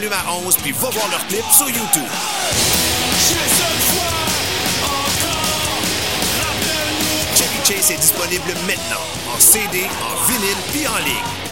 volume à 11 puis va voir leur clip sur YouTube. Chevy Chase est disponible maintenant en CD, en vinyle puis en ligne.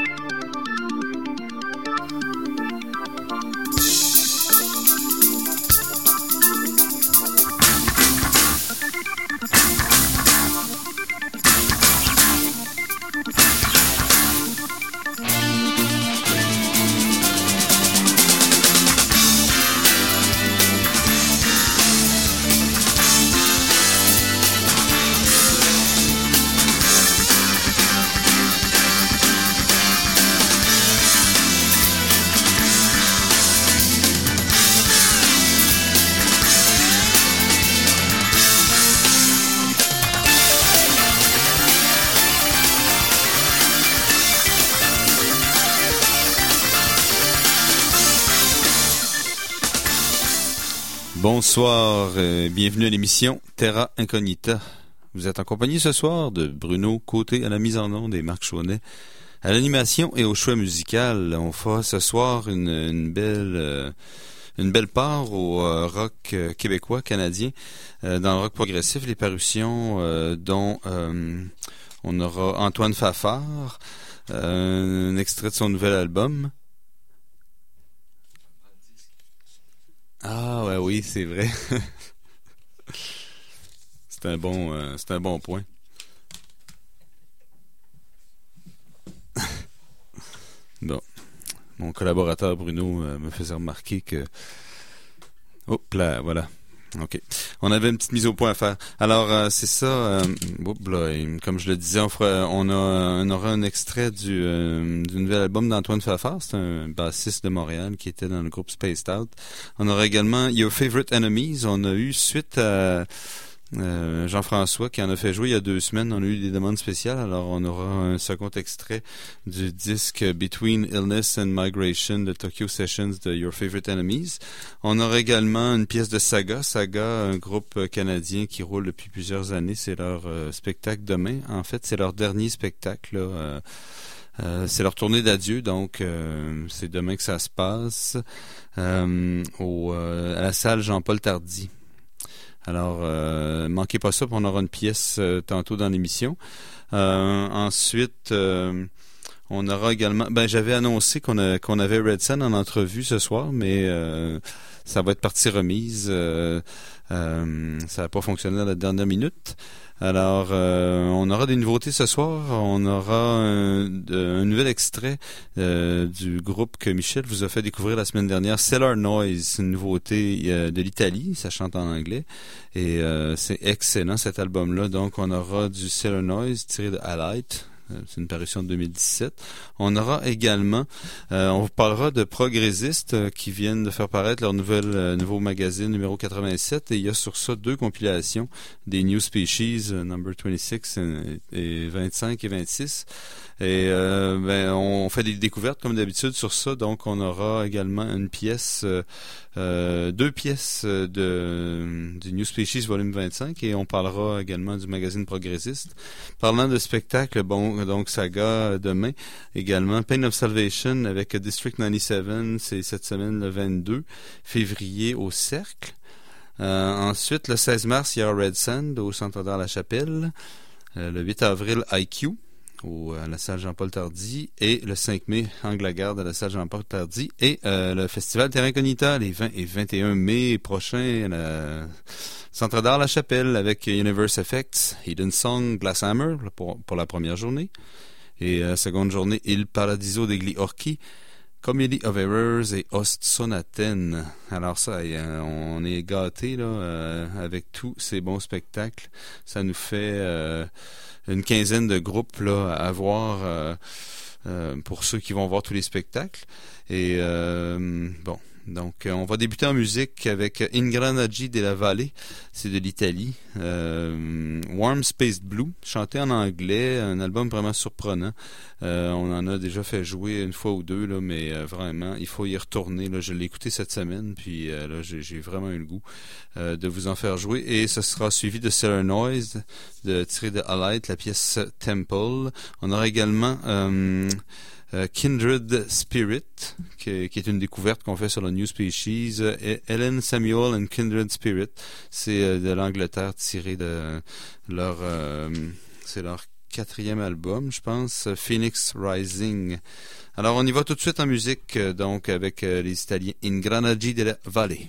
Bonsoir, bienvenue à l'émission Terra Incognita. Vous êtes en compagnie ce soir de Bruno Côté à la mise en onde et Marc Chaunet à l'animation et au choix musical. On fera ce soir une belle part au rock québécois, canadien, dans le rock progressif, les parutions dont on aura Antoine Fafard, un extrait de son nouvel album. Ah ouais, oui, c'est vrai. C'est un bon point. Bon, mon collaborateur Bruno me faisait remarquer que... Hop là, voilà. OK. On avait une petite mise au point à faire. Alors, c'est ça. Comme je le disais, on aura un extrait du nouvel album d'Antoine Fafard. C'est un bassiste de Montréal qui était dans le groupe Spaced Out. On aura également Your Favorite Enemies. On a eu, suite à Jean-François qui en a fait jouer il y a 2 semaines, on a eu des demandes spéciales. Alors, on aura un second extrait du disque Between Illness and Migration de Tokyo Sessions de Your Favorite Enemies. On aura également une pièce de Saga. Saga, un groupe canadien qui roule depuis plusieurs années. C'est leur spectacle demain. En fait, c'est leur dernier spectacle, là. C'est leur tournée d'adieu, donc c'est demain que ça se passe à la salle Jean-Paul Tardy. Alors, manquez pas ça, on aura une pièce tantôt dans l'émission. Ensuite, on aura également... j'avais annoncé qu'on avait Red Sun en entrevue ce soir, mais ça va être partie remise. Ça n'a pas fonctionné à la dernière minute. Alors, on aura des nouveautés ce soir. On aura un nouvel extrait du groupe que Michel vous a fait découvrir la semaine dernière, Cellar Noise. C'est une nouveauté de l'Italie. Ça chante en anglais. Et c'est excellent, cet album-là. Donc, on aura du Cellar Noise tiré de Alight. C'est une parution de 2017. On aura également, on vous parlera de Progressistes qui viennent de faire paraître leur nouveau magazine numéro 87, et il y a sur ça 2 compilations, des New Species, number 26 et 25 et 26. Et on fait des découvertes comme d'habitude sur ça, donc on aura également une pièce, 2 pièces du New Species volume 25, et on parlera également du magazine Progressiste. Parlant de spectacle, donc Saga demain, également Pain of Salvation avec District 97, c'est cette semaine le 22 février au Cercle. Ensuite, le 16 mars, il y a Red Sand au Centre d'Art La Chapelle. Le 8 avril, IQ à la salle Jean-Paul Tardy, et le 5 mai, Anglagarde à la salle Jean-Paul Tardy, et le festival Terra Incognita les 20 et 21 mai prochains à la Centre d'Art La Chapelle avec Universe Effects, Hidden Song, Glass Hammer pour la première journée, et la seconde journée, Il Paradiso degli Orchi, Comedy of Errors et Ost Sonaten. Alors ça, on est gâtés là avec tous ces bons spectacles. Ça nous fait une quinzaine de groupes là à voir pour ceux qui vont voir tous les spectacles. Et donc on va débuter en musique avec Ingranaggi della Valle, c'est de l'Italie. Warm Space Blue, chanté en anglais, un album vraiment surprenant. On en a déjà fait jouer une fois ou 2 là, mais vraiment il faut y retourner là. Je l'ai écouté cette semaine, puis là j'ai vraiment eu le goût de vous en faire jouer, et ce sera suivi de Cellar Noise tiré de Alight, la pièce Temple. On aura également Kindred Spirit, qui est une découverte qu'on fait sur le New Species. Ellen Samuel and Kindred Spirit, c'est de l'Angleterre tiré de leur... c'est leur 4e album, je pense, Phoenix Rising. Alors, on y va tout de suite en musique, donc, avec les Italiens Ingranaggi della Valle.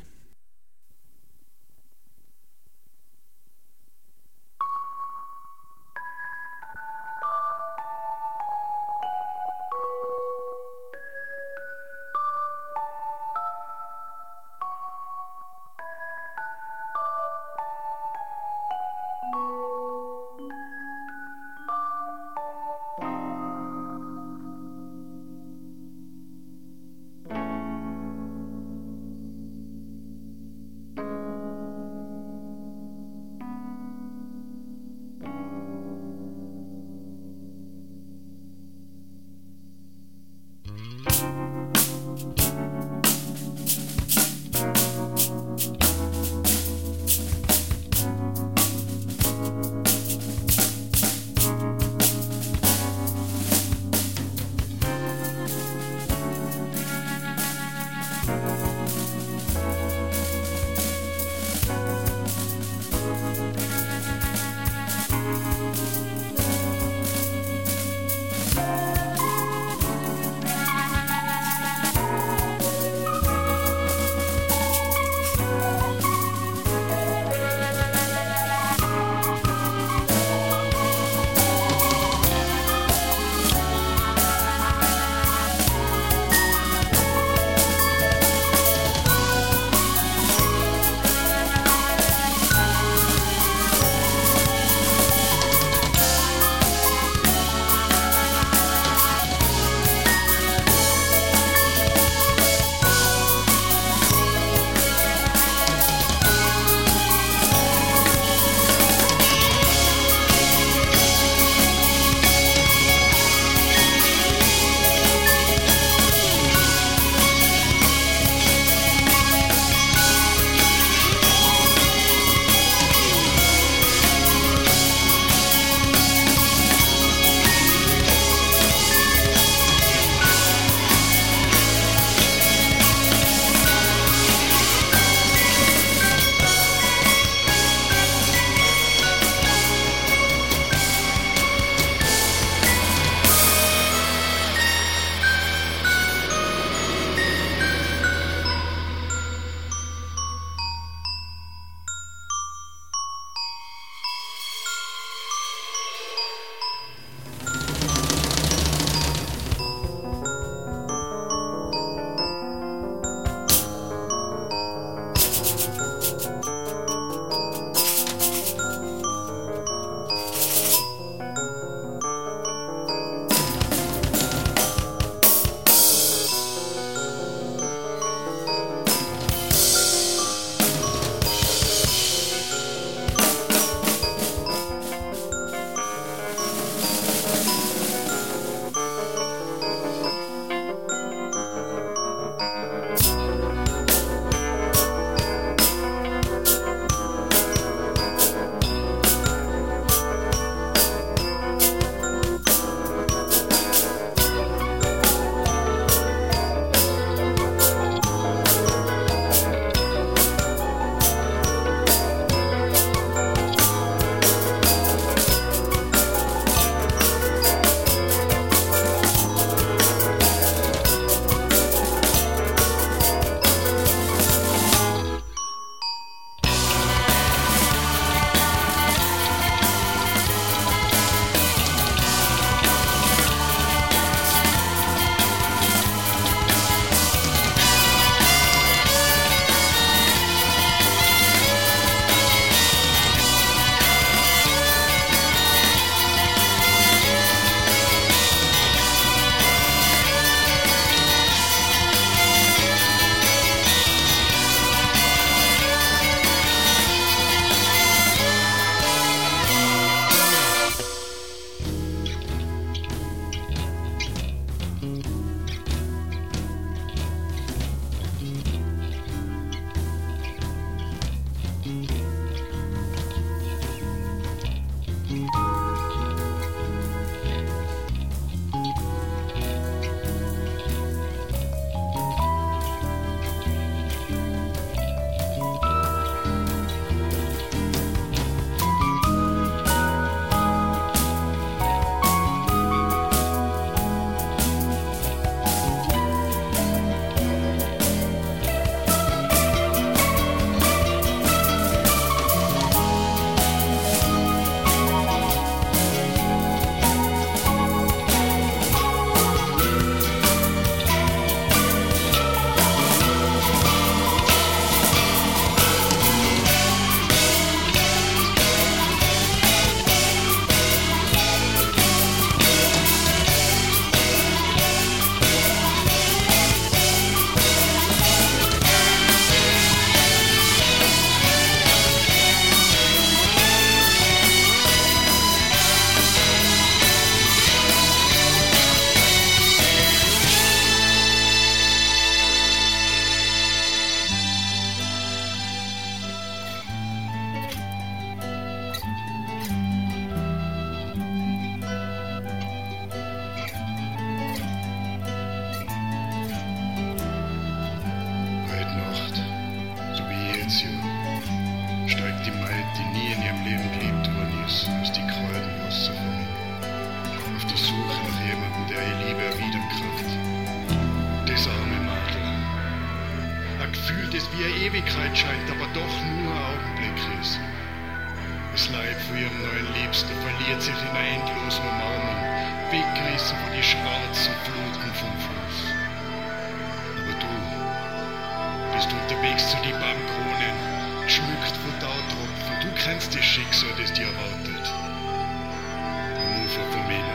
wie eine Ewigkeit scheint, aber doch nur ein Augenblick ist. Das Leid von ihrem neuen Liebsten verliert sich in einer endlosen Umarmung, weggerissen von die schwarzen Fluten vom Fluss. Aber du bist unterwegs zu die Baumkronen, geschmückt von Tautropfen. Du kennst das Schicksal, das dir erwartet. Am Ufer vom Meer.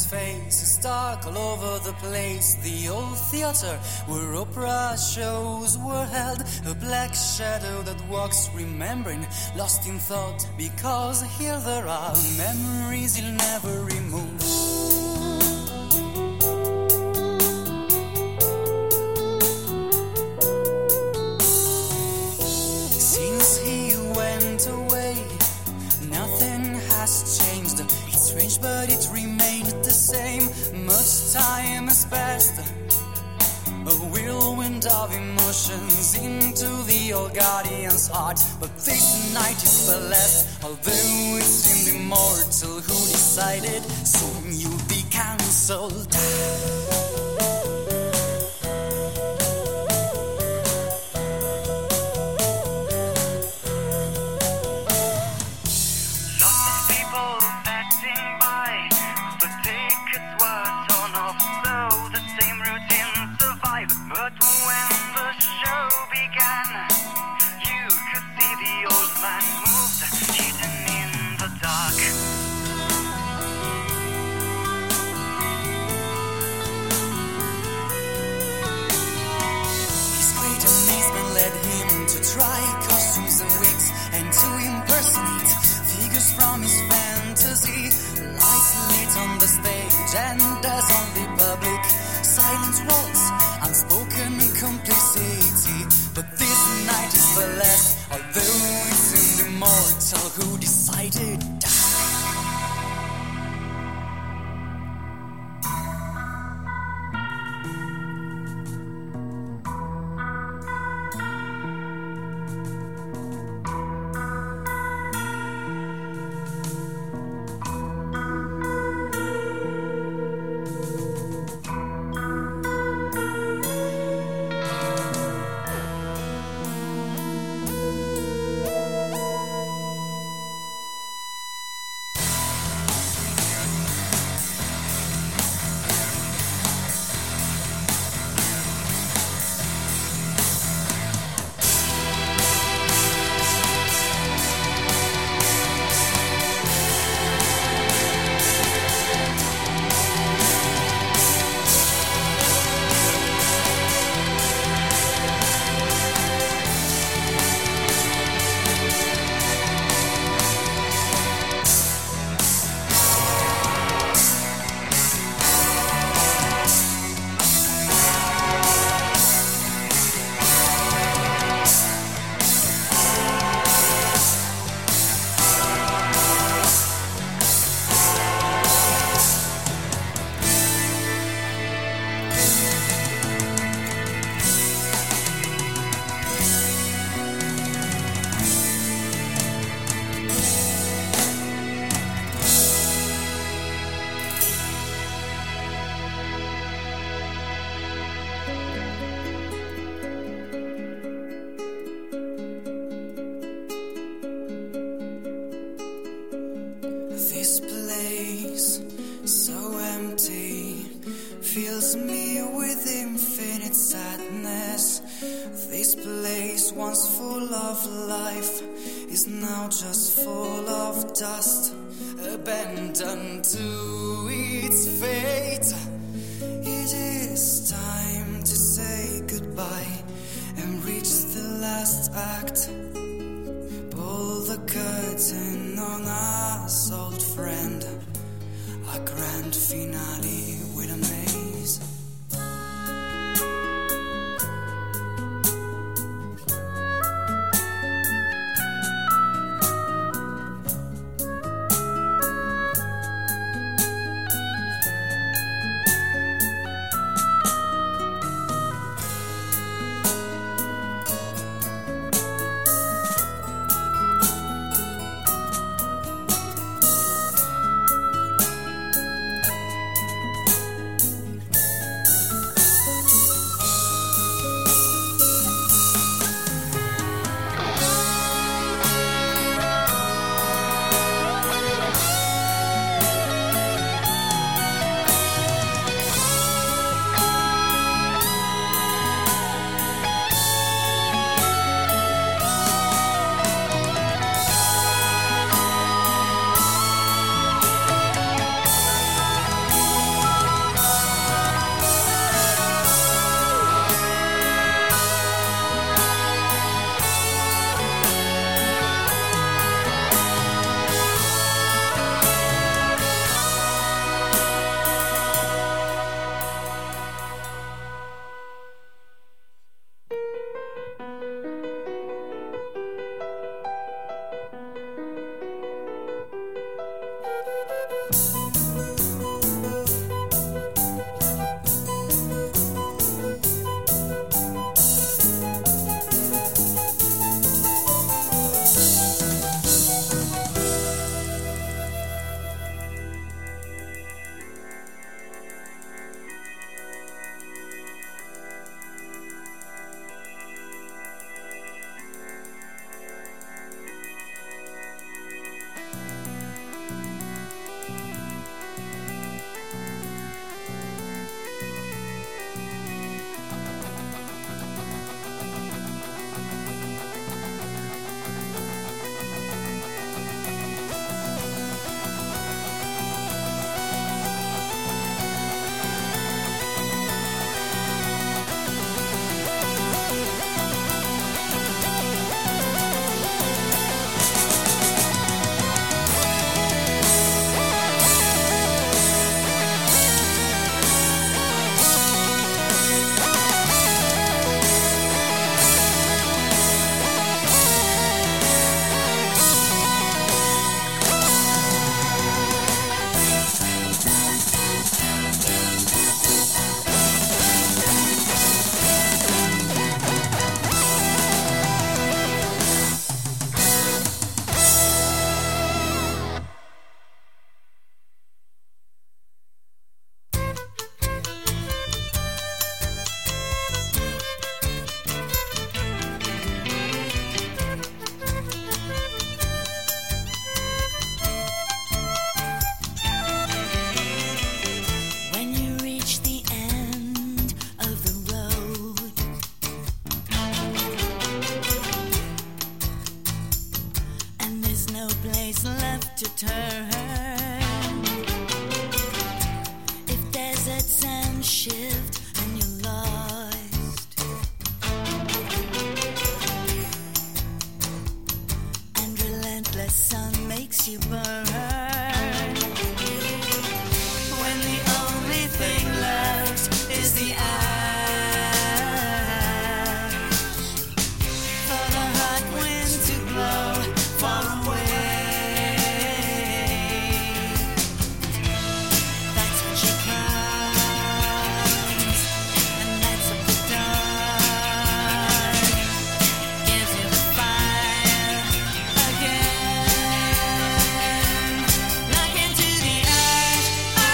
his face is dark all over the place. The old theater where opera shows were held, a black shadow that walks remembering, lost in thought, because here there are memories he'll never remove. Since he went away, nothing has changed. It's strange, but it remained the same. Much time has passed, a whirlwind of emotions into the old guardian's heart. But this night is the last, although it seemed immortal. Who decided soon you'll be cancelled? Who decided? This place, so empty, fills me with infinite sadness. This place, once full of life, is now just full of dust, abandoned to its fate. It is time to say goodbye and reach the last act. Pull the curtain on us, old friend. A grand finale with a maze. shift and you're lost, and relentless sun makes you burn, when the only thing left is the ash, for the hot wind to blow far away. That's when she comes and lights up the dark, gives you the fire again. Look into the ash,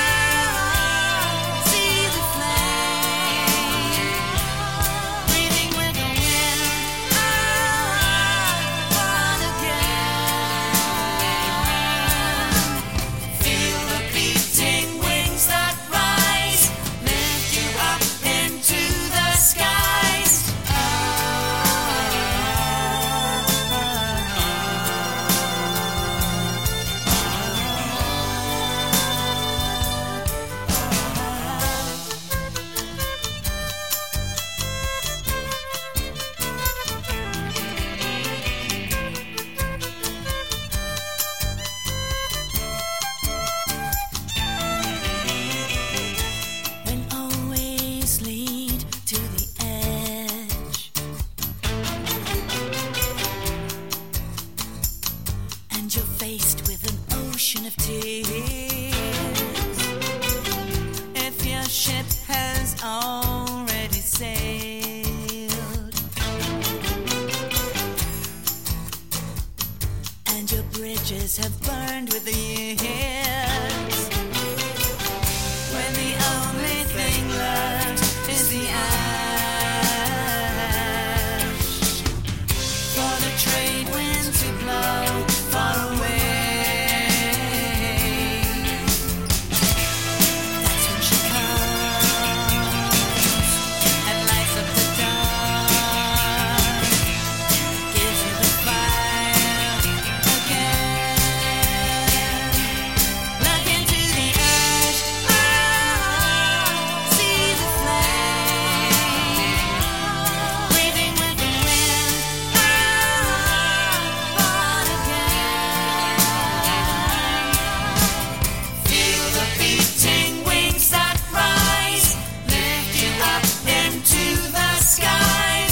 see the flame, breathing with the wind, born again. Feel the beating wings that rise, lift you up into the skies. When always lead to the edge, and you're faced with an ocean of tears. If your ship has already sailed, and your bridges have burned with the years, when the only thing left is the ash, for the trade wind to blow far away. That's when she comes and lights up the dark, gives you the fire again. Look into the ash, see the flame, breathing with the wind, born again. Feel the beating wings that rise, lift you up into the skies.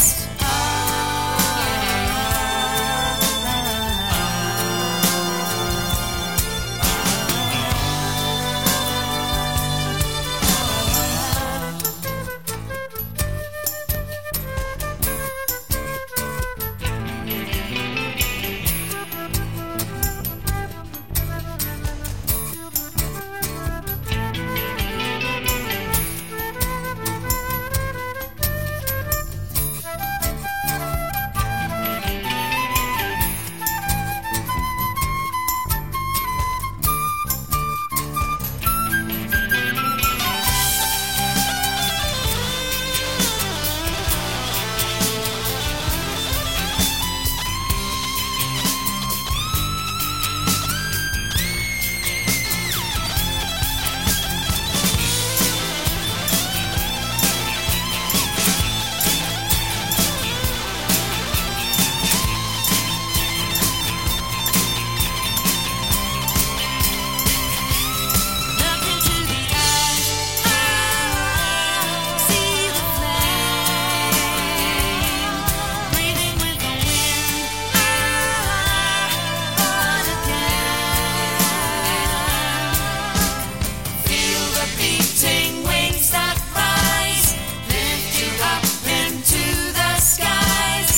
Look into the ash, see the flame, breathing with the wind, born again. Feel the beating wings that rise, lift you up into the skies.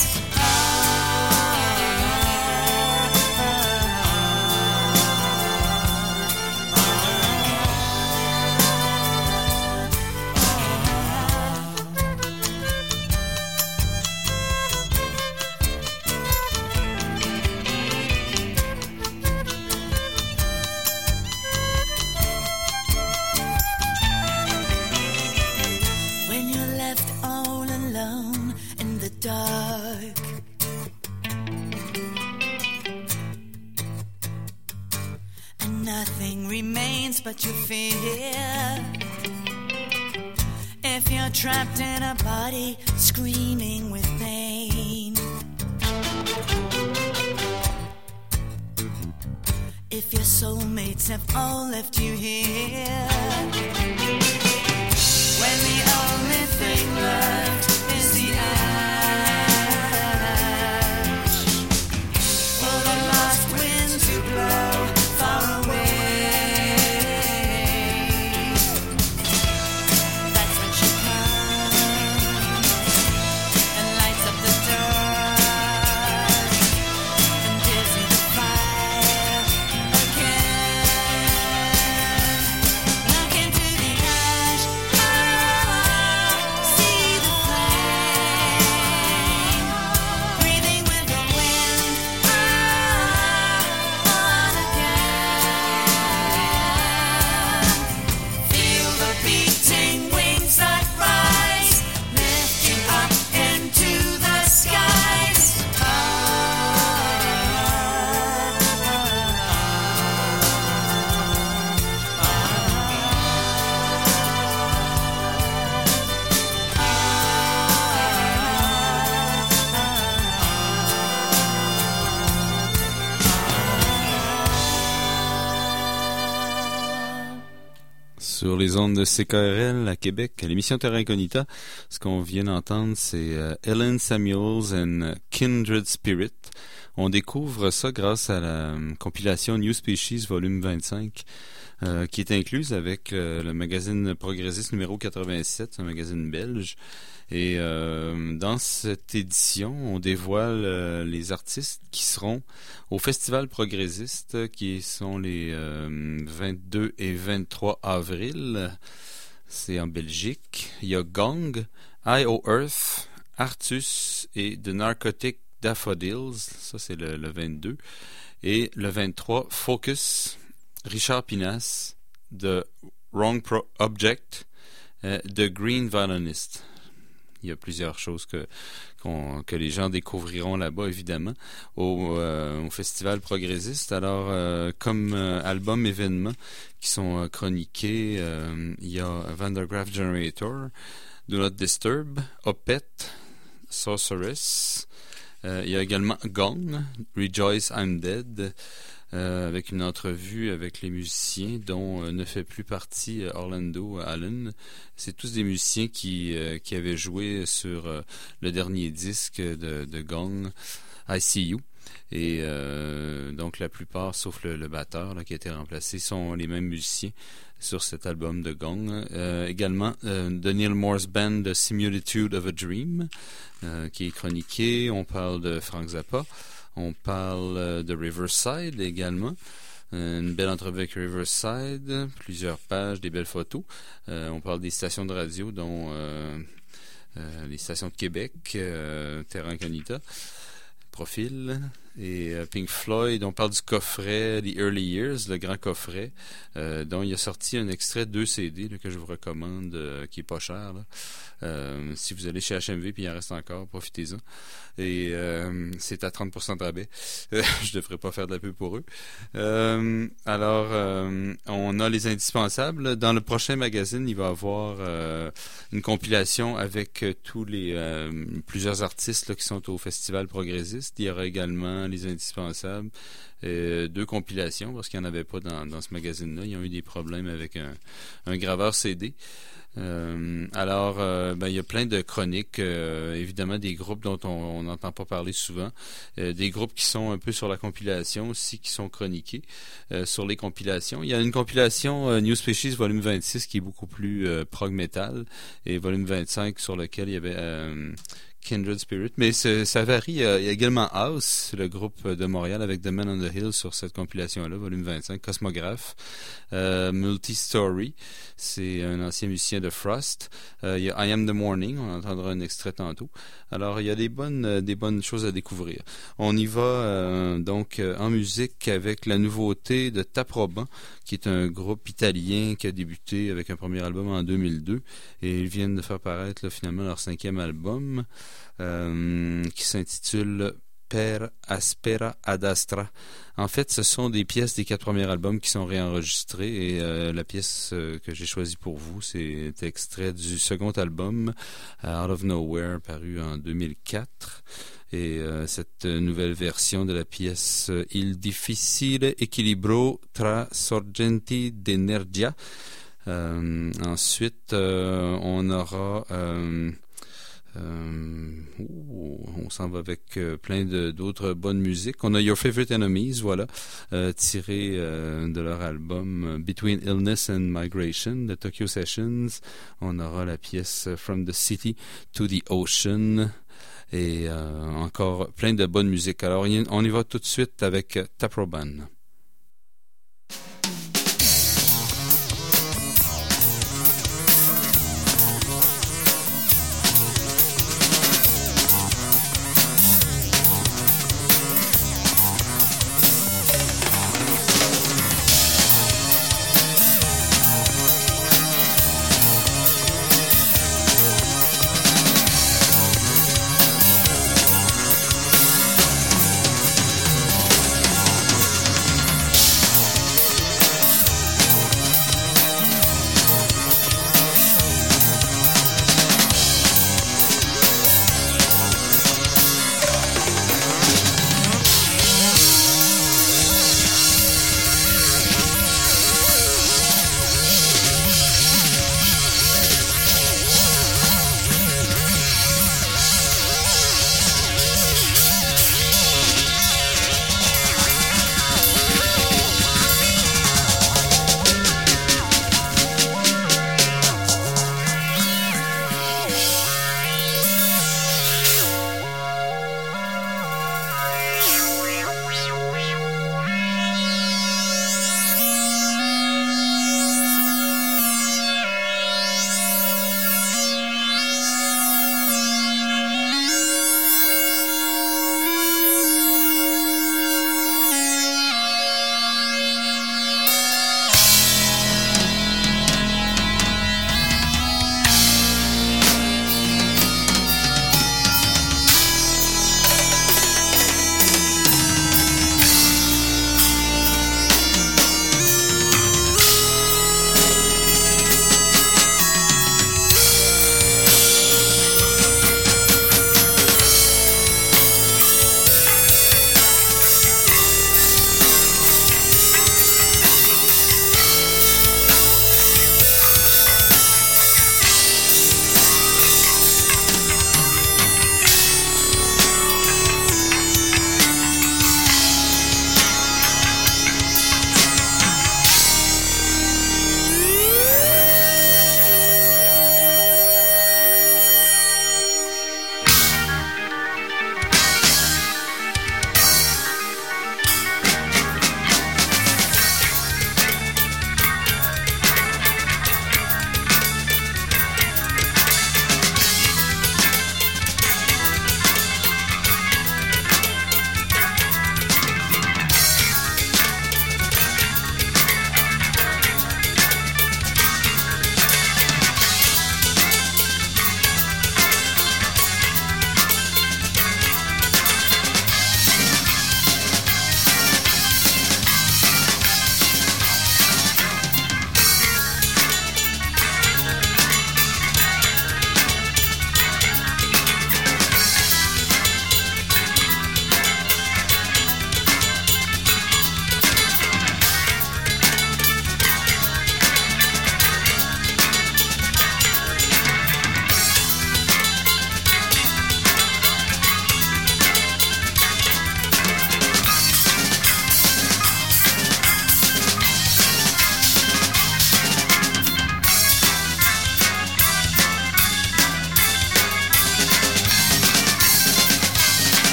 When you're left all alone in the dark, and nothing remains but your fear, if you're trapped in a body screaming with pain. If your soulmates have all left you here, when the only thing left is the ash, for the lost wind to blow far away, that's when she comes and lights up the dark and gives me the fire again. Look into the ash, see the flame, breathing with the wind, on again. Feel the beating wings that rise, lifting up into the skies. Sur les ondes de CKRL à Québec, à l'émission Terra Incognita, ce qu'on vient d'entendre, c'est Ellen Samuels and Kindred Spirit. On découvre ça grâce à la compilation New Species volume 25, qui est incluse avec le magazine Progressiste numéro 87, un magazine belge. Et dans cette édition, on dévoile les artistes qui seront au Festival Progressiste, qui sont les 22 et 23 avril. C'est en Belgique. Il y a Gong, I.O. Earth, Artus et The Narcotic Daffodils. Ça, c'est le 22. Et le 23, Focus, Richard Pinas, The Wrong Object, The Green Violinist. Il y a plusieurs choses que les gens découvriront là-bas, évidemment, au Festival Progressiste. Alors, comme album événement qui sont chroniqués, il y a Vandergraaf Generator, Do Not Disturb, Opeth, Sorceress. Il y a également Gong, Rejoice I'm Dead, avec une entrevue avec les musiciens dont ne fait plus partie Orlando Allen. C'est tous des musiciens qui avaient joué sur le dernier disque de Gong, I See You. Et donc la plupart, sauf le batteur là, qui a été remplacé, sont les mêmes musiciens sur cet album de Gong. Également The Neil Morse Band, The Similitude of a Dream, qui est chroniqué. On parle de Frank Zappa. On parle de Riverside également. Une belle entrevue avec Riverside, plusieurs pages, des belles photos. On parle des stations de radio, dont les stations de Québec, Terra Incognita, Profil, et Pink Floyd. On parle du coffret The Early Years, le grand coffret, dont il a sorti un extrait 2 CD là, que je vous recommande, qui est pas cher là. Si vous allez chez HMV puis il en reste encore, profitez-en. Et c'est à 30% de rabais. Je devrais pas faire de la pub pour eux. Alors, on a les indispensables. Dans le prochain magazine, il va y avoir une compilation avec tous les plusieurs artistes là, qui sont au Festival Progressiste. Il y aura également les indispensables. 2 compilations, parce qu'il n'y en avait pas dans ce magazine-là. Ils ont eu des problèmes avec un graveur CD. Alors, il y a plein de chroniques, évidemment des groupes dont on n'entend pas parler souvent, des groupes qui sont un peu sur la compilation aussi, qui sont chroniqués sur les compilations. Il y a une compilation New Species volume 26 qui est beaucoup plus prog metal, et volume 25 sur lequel il y avait Kindred Spirit, mais ça varie. Il y a également House, le groupe de Montréal, avec The Man on the Hill sur cette compilation-là, volume 25, Cosmographe, Multi-Story, c'est un ancien musicien de Frost. Il y a I Am the Morning, on entendra un extrait tantôt. Alors, il y a des bonnes choses à découvrir. On y va donc en musique avec la nouveauté de Taproban, qui est un groupe italien qui a débuté avec un premier album en 2002, et ils viennent de faire paraître là, finalement leur 5e album, qui s'intitule per aspera ad astra. En fait, ce sont des pièces des 4 premiers albums qui sont réenregistrées et la pièce que j'ai choisie pour vous, c'est extrait du second album, Out of Nowhere, paru en 2004. Et cette nouvelle version de la pièce Il difficile equilibrio tra sorgenti d'energia. Ensuite, on aura... on s'en va avec plein d'autres bonnes musiques. On a Your Favorite Enemies, voilà, tiré de leur album Between Illness and Migration de Tokyo Sessions. On aura la pièce From the City to the Ocean et encore plein de bonnes musiques. Alors on y va tout de suite avec Taproban.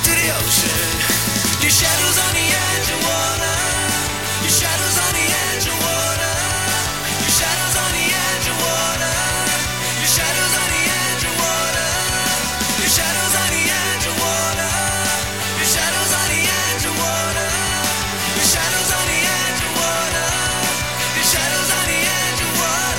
to the ocean. Your shadow's on the edge of water. Your shadow's on the edge of water. Your shadow's on the edge of water. Your shadow's on the edge of water. Your shadow's on the edge of water. Your shadow's on the edge of water. Your shadow's on the edge of water. Your shadow's on the edge of water.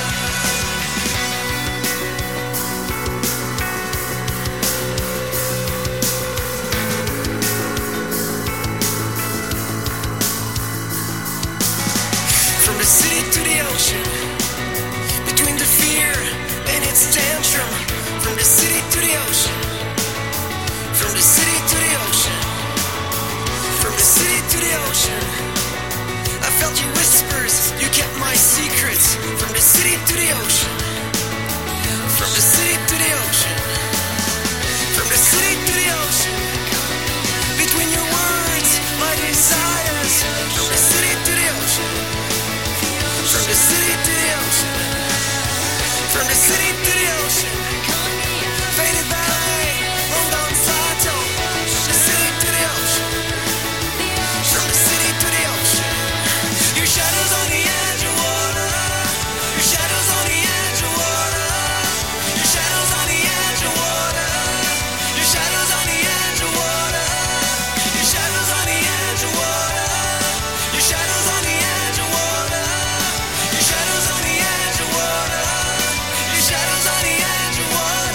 From the city to the ocean, between the fear and its tantrum. From the city to the ocean, from the city to the ocean, from the city to the ocean. I felt your whispers, you kept my secrets. From the city to the ocean, from the city to the ocean, from the city to the ocean. Between your words, my desires. From the city to the ocean, from the city to the ocean, from the city to the ocean. Faded ballet, long gone plateau. From the city to the ocean, from the city to the ocean. Your shadow's on the edge of water. Your shadow's on the edge of water. Your shadow's on the edge of water. Your shadow's on the edge of water. Your shadow's on the edge of water. Your shadow's on the edge of water. Your shadow's on the edge of water. Your shadow's on the edge of water.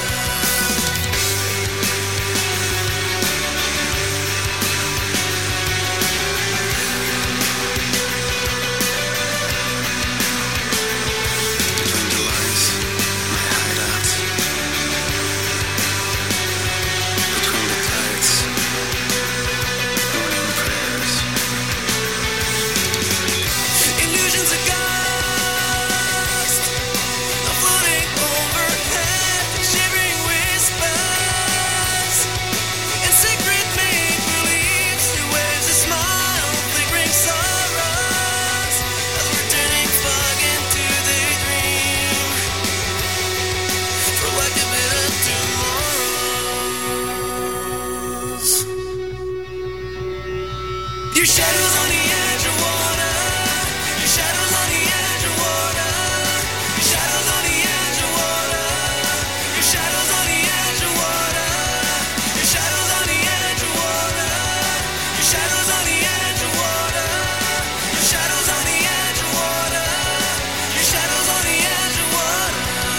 Between the lines, my hideout. Between the tides, morning prayers. Illusions of ghosts are floating overhead, shivering whispers and secret make-believes. Your waves a smile, flickering sorrows as we're turning fog into the dream. For like a bit of tomorrows. Your shadow's on the edge of water. Your shadow's on the edge of water. Your shadow's on the edge of water. Your shadow's on the edge of water. Your shadow's on the edge of water. Your shadow's on the edge of water. Your shadow's on the edge of water. Your shadow's on the edge of water.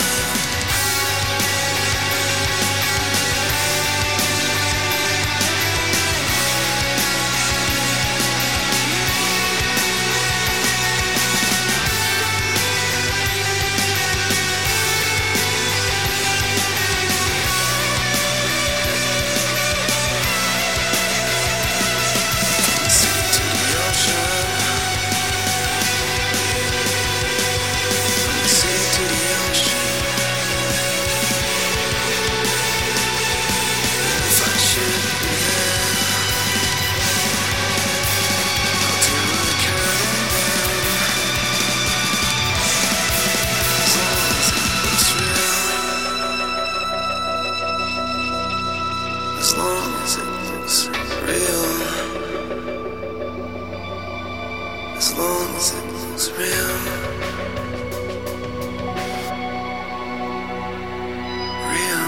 From the city to the ocean. If I should be there, I'll do the curtain down. As long as it looks real. As long as it looks real. As long as it looks real. Real.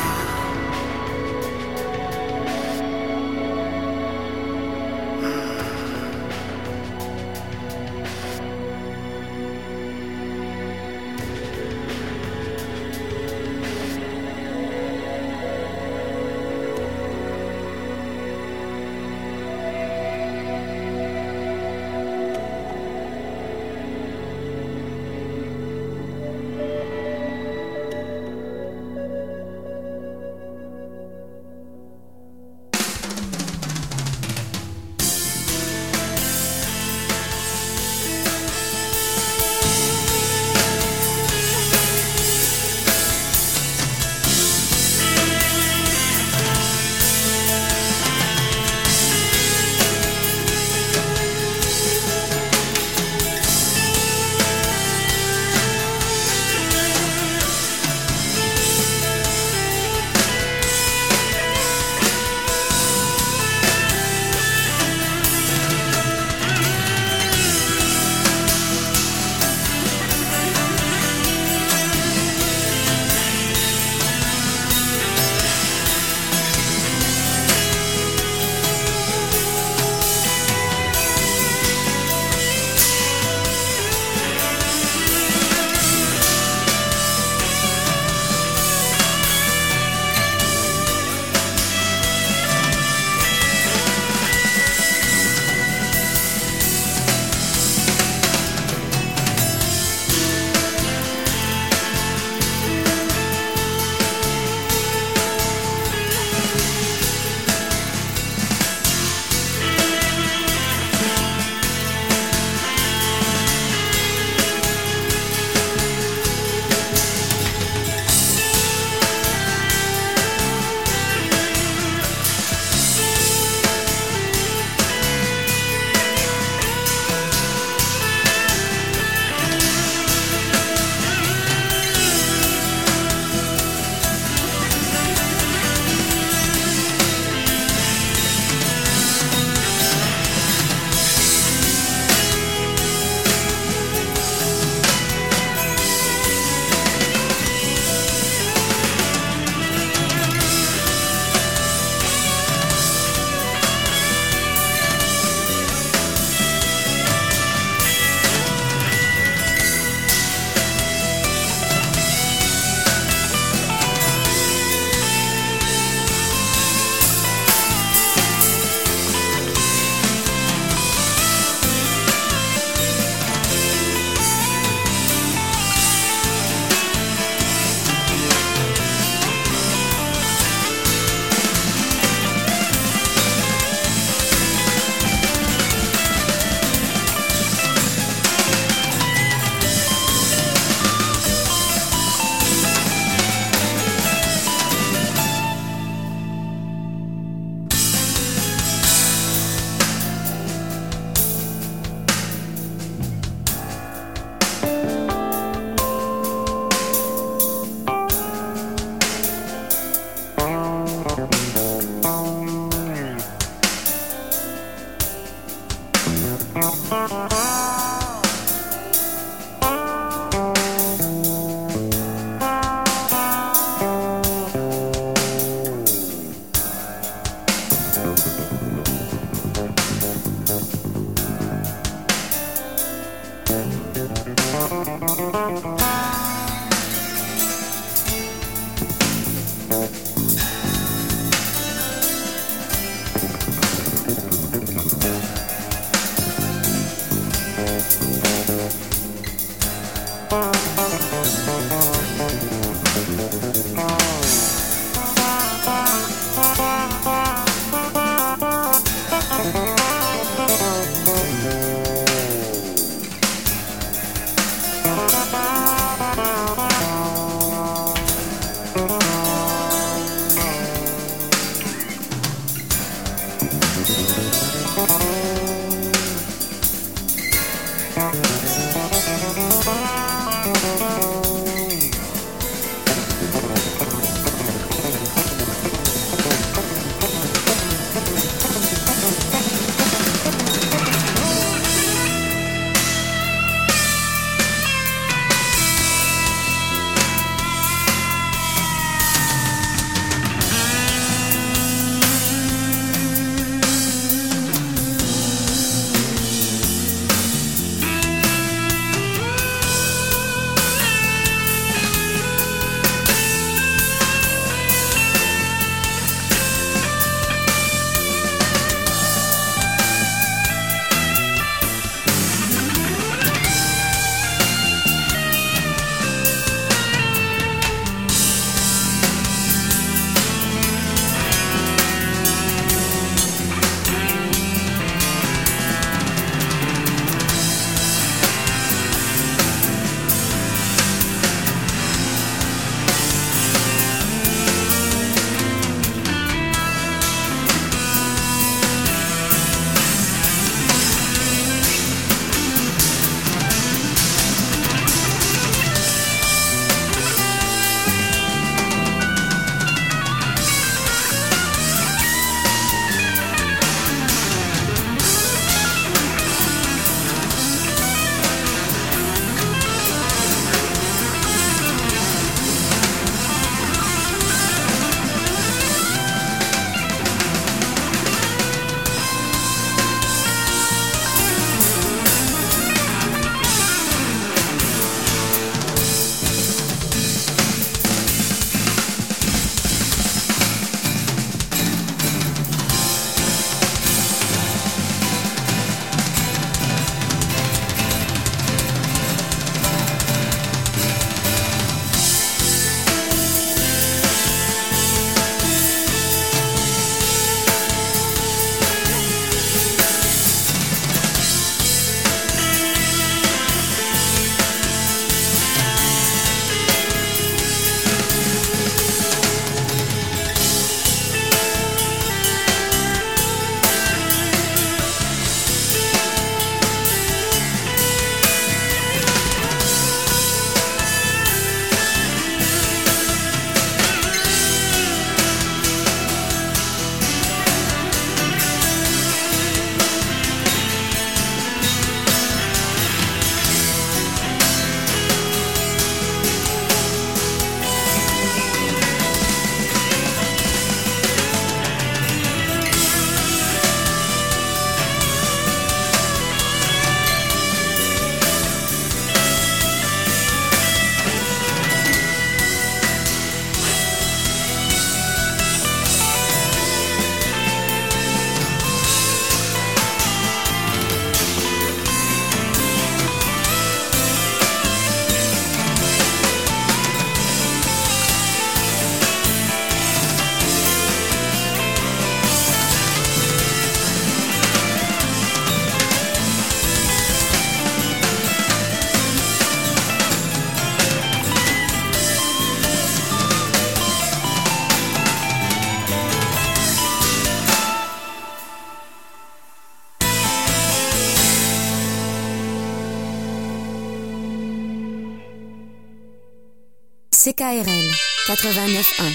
CKRL 89.1.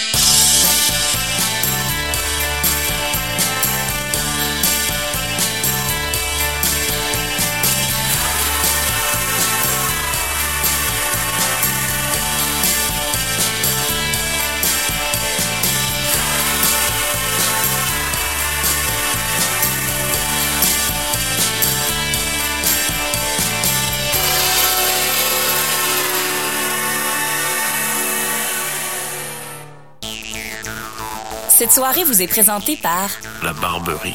Cette soirée vous est présentée par La Barberie.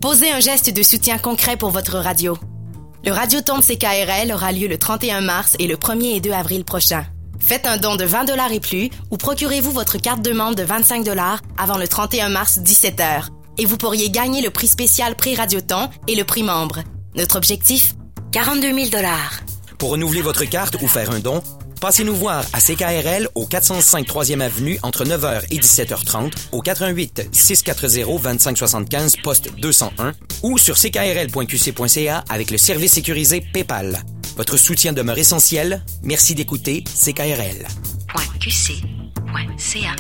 Posez un geste de soutien concret pour votre radio. Le Radioton de CKRL aura lieu le 31 mars et le 1er et 2 avril prochain. Faites un don de 20 $ et plus ou procurez-vous votre carte de membre de 25 $ avant le 31 mars 17h. Et vous pourriez gagner le prix spécial prix Radioton et le prix membre. Notre objectif, 42 000 $. Pour renouveler votre carte ou faire un don, passez nous voir à CKRL au 405 3e Avenue entre 9h et 17h30 au 88 640 2575 poste 201 ou sur ckrl.qc.ca avec le service sécurisé PayPal. Votre soutien demeure essentiel. Merci d'écouter CKRL. .qc.ca.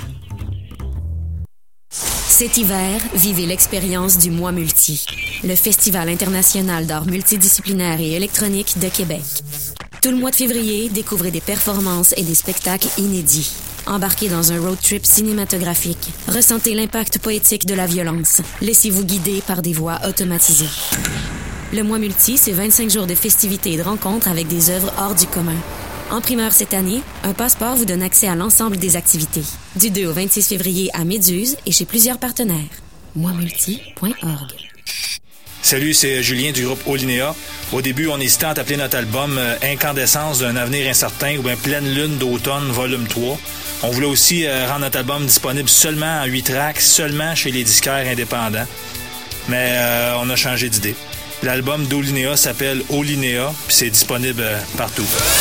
Cet hiver, vivez l'expérience du Mois Multi, le Festival international d'art multidisciplinaire et électronique de Québec. Tout le mois de février, découvrez des performances et des spectacles inédits. Embarquez dans un road trip cinématographique. Ressentez l'impact poétique de la violence. Laissez-vous guider par des voix automatisées. Le Mois Multi, c'est 25 jours de festivités et de rencontres avec des œuvres hors du commun. En primeur cette année, un passeport vous donne accès à l'ensemble des activités. Du 2 au 26 février à Méduse et chez plusieurs partenaires. moismulti.org. Salut, c'est Julien du groupe Olinéa. Au début, on hésitait à appeler notre album Incandescence d'un avenir incertain ou bien Pleine lune d'automne, volume 3. On voulait aussi rendre notre album disponible seulement en 8 tracks, seulement chez les disquaires indépendants. Mais on a changé d'idée. L'album d'Olinéa s'appelle Olinéa, puis c'est disponible partout.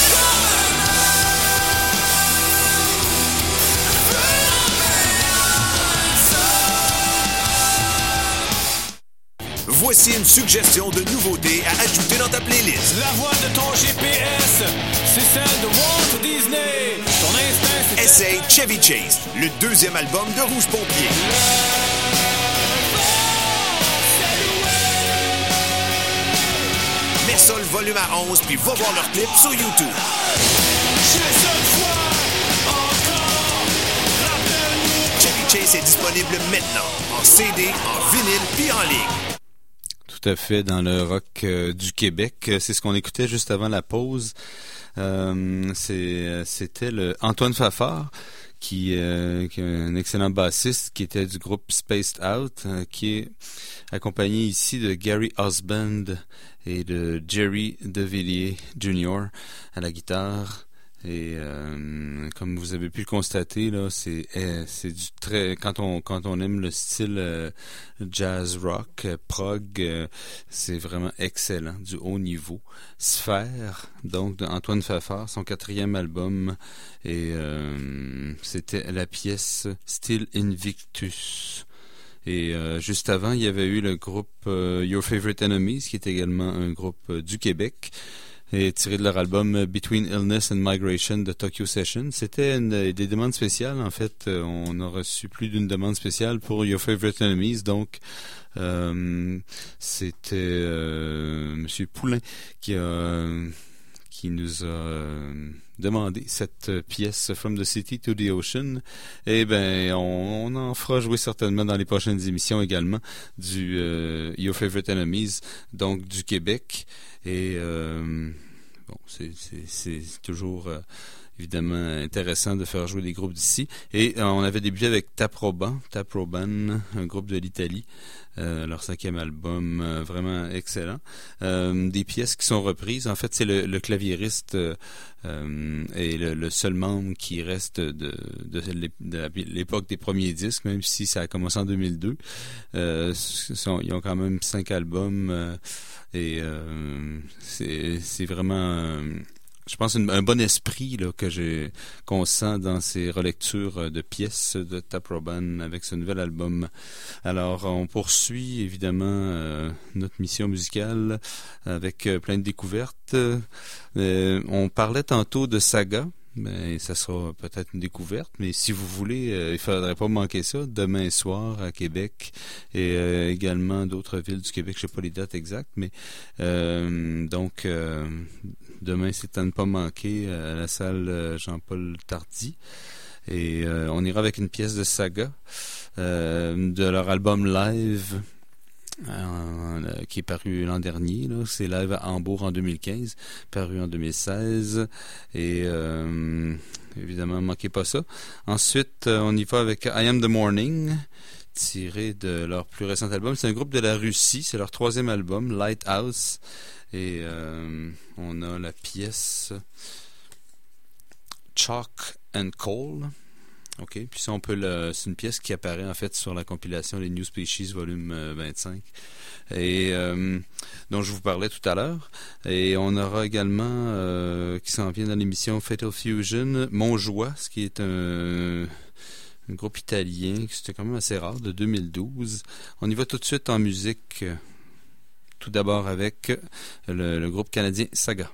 Voici une suggestion de nouveautés à ajouter dans ta playlist. La voix de ton GPS, c'est celle de Walt Disney. Ton instinct, c'est... Essaye Chevy Chase, le 2e album de Rouge Pompier. Mets ça le volume à 11 puis va voir leur clip sur YouTube. Chevy Chase est disponible maintenant, en CD, en vinyle puis en ligne. Tout à fait, dans le rock du Québec. C'est ce qu'on écoutait juste avant la pause. C'était le Antoine Fafard, qui est un excellent bassiste, qui était du groupe Spaced Out, qui est accompagné ici de Gary Husband et de Jerry DeVilliers Jr. à la guitare. Et comme vous avez pu le constater, là, c'est du très quand on aime le style jazz rock, prog, c'est vraiment excellent, du haut niveau. Sphère, donc d'Antoine Fafard, son 4e album, et c'était la pièce Still Invictus. Et juste avant, il y avait eu le groupe Your Favorite Enemies, qui est également un groupe du Québec, et tiré de leur album Between Illness and Migration de Tokyo Session. C'était des demandes spéciales. En fait, on a reçu plus d'une demande spéciale pour Your Favorite Enemies. Donc, c'était Monsieur Poulain qui nous a demandé cette pièce From the City to the Ocean. Eh ben, on en fera jouer certainement dans les prochaines émissions également du Your Favorite Enemies, donc du Québec. Et bon, c'est toujours évidemment intéressant de faire jouer des groupes d'ici. Et on avait débuté avec Taproban, un groupe de l'Italie. Leur 5e album, vraiment excellent. Des pièces qui sont reprises. En fait, c'est le claviériste et le seul membre qui reste de l'époque des premiers disques, même si ça a commencé en 2002. Ils ont quand même 5 albums et c'est vraiment... je pense un bon esprit là qu'on sent dans ces relectures de pièces de Taproban avec ce nouvel album. Alors on poursuit évidemment notre mission musicale avec plein de découvertes. On parlait tantôt de Saga. Ben, ça sera peut-être une découverte, mais si vous voulez, il faudrait pas manquer ça. Demain soir à Québec et également d'autres villes du Québec, je sais pas les dates exactes, mais donc demain c'est à ne pas manquer à la salle Jean-Paul Tardy. Et on ira avec une pièce de Saga de leur album live qui est paru l'an dernier, là. C'est Live à Hambourg en 2015, paru en 2016, et évidemment, manquez pas ça. Ensuite, on y va avec I Am The Morning, tiré de leur plus récent album. C'est un groupe de la Russie, c'est leur 3e album, Lighthouse. Et on a la pièce Chalk and Coal. OK, puis ça, c'est une pièce qui apparaît en fait sur la compilation Les New Species, volume 25, et dont je vous parlais tout à l'heure. Et on aura également, qui s'en vient dans l'émission Fatal Fusion, Monjoie, ce qui est un groupe italien, qui c'était quand même assez rare, de 2012. On y va tout de suite en musique, tout d'abord avec le groupe canadien Saga.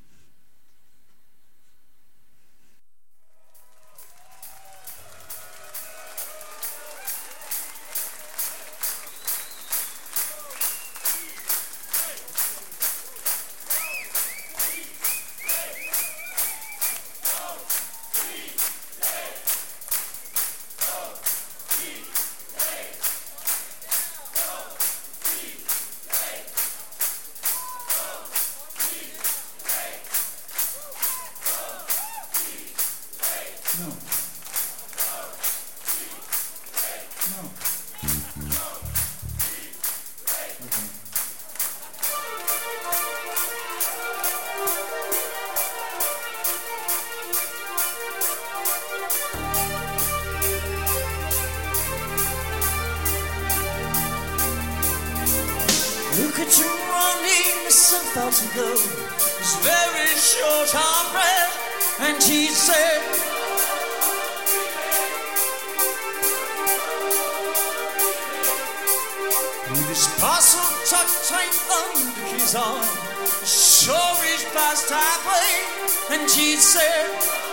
Look at you running some thoughts ago. It's very short of breath, and he said, with his parcel tucked tight under his arm, sure is past halfway, and he said,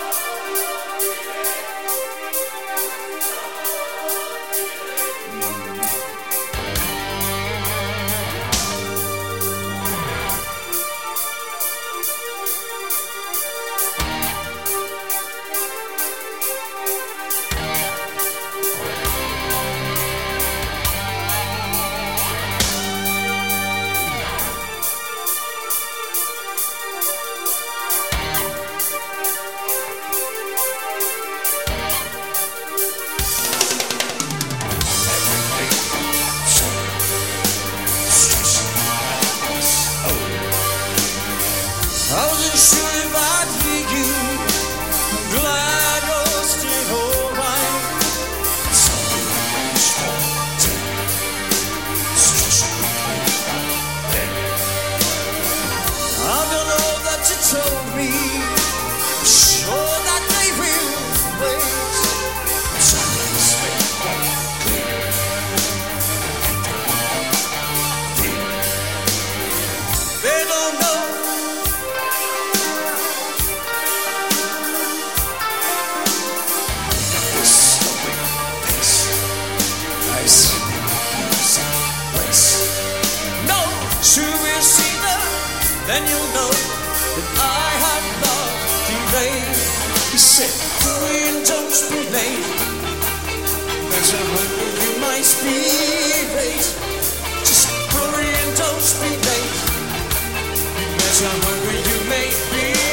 I wasn't sure if I'd hear you. I'm glad you're still alright. After all that you told me, I'm sure that they will wait. They don't know. Then you'll know that I have not delayed. He said, hurry, don't be late. There's a hurry, you might be late. Just hurry and don't be late. There's a hurry, you may be late.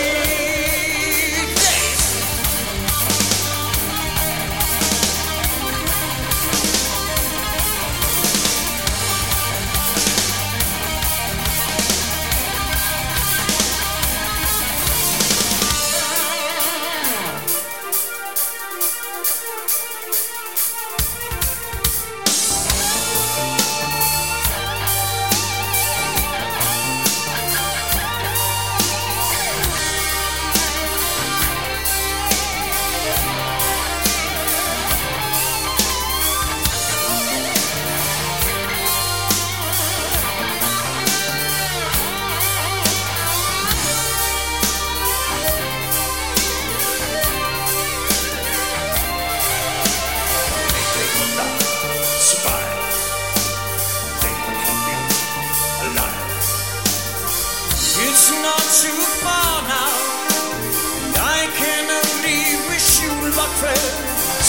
It's not too far now, and I can only wish you luck, friend.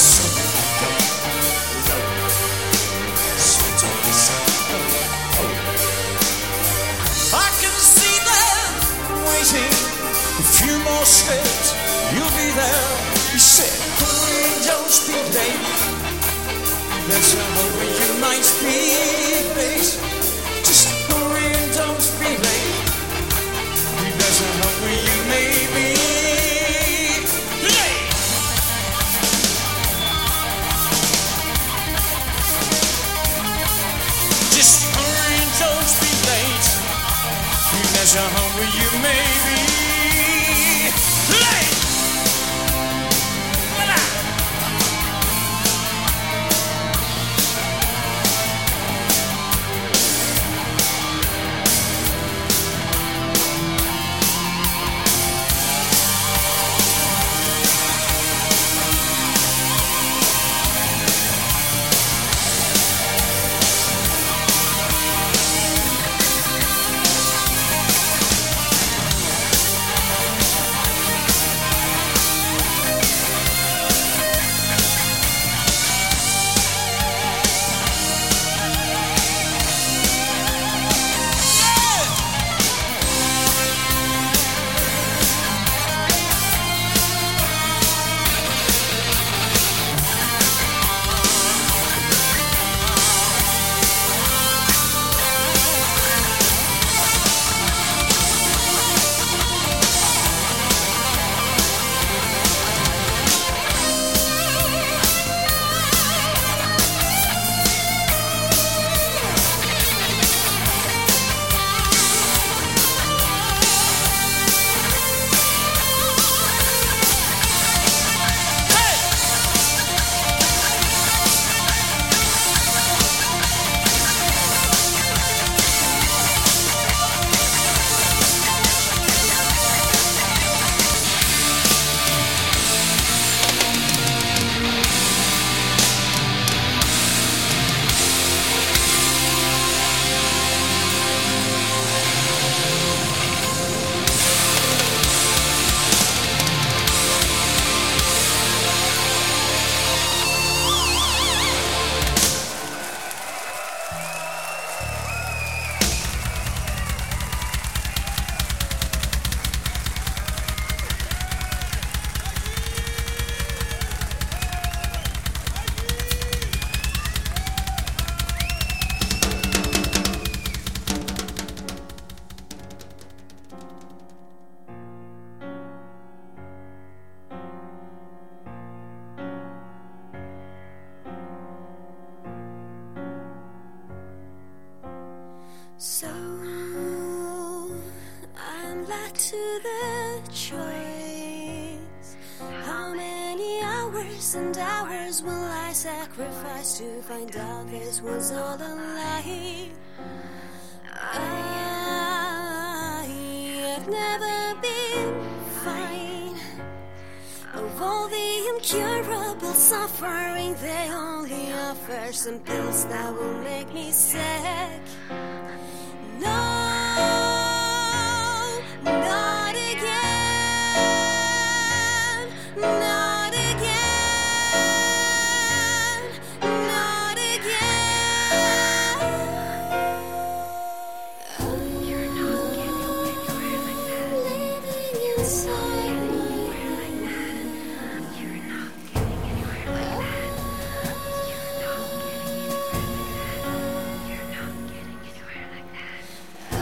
I can see them waiting. A few more steps, you'll be there. He said, hurry, don't be late. better hurry, you might be late. Just hurry and don't be late. We better hurry, you may be late. Just hurry and don't be late. We better hurry, you may be late. So I'm led to the choice. How many hours and hours will I sacrifice to find out this was all a lie? I've never been fine. Of all the incurable suffering, they only offer some pills that will make me sick. No, not again, not again, not again. You're not getting anywhere like that. Living inside me. You're not getting anywhere like that. You're not getting anywhere like that. You're not getting anywhere like that.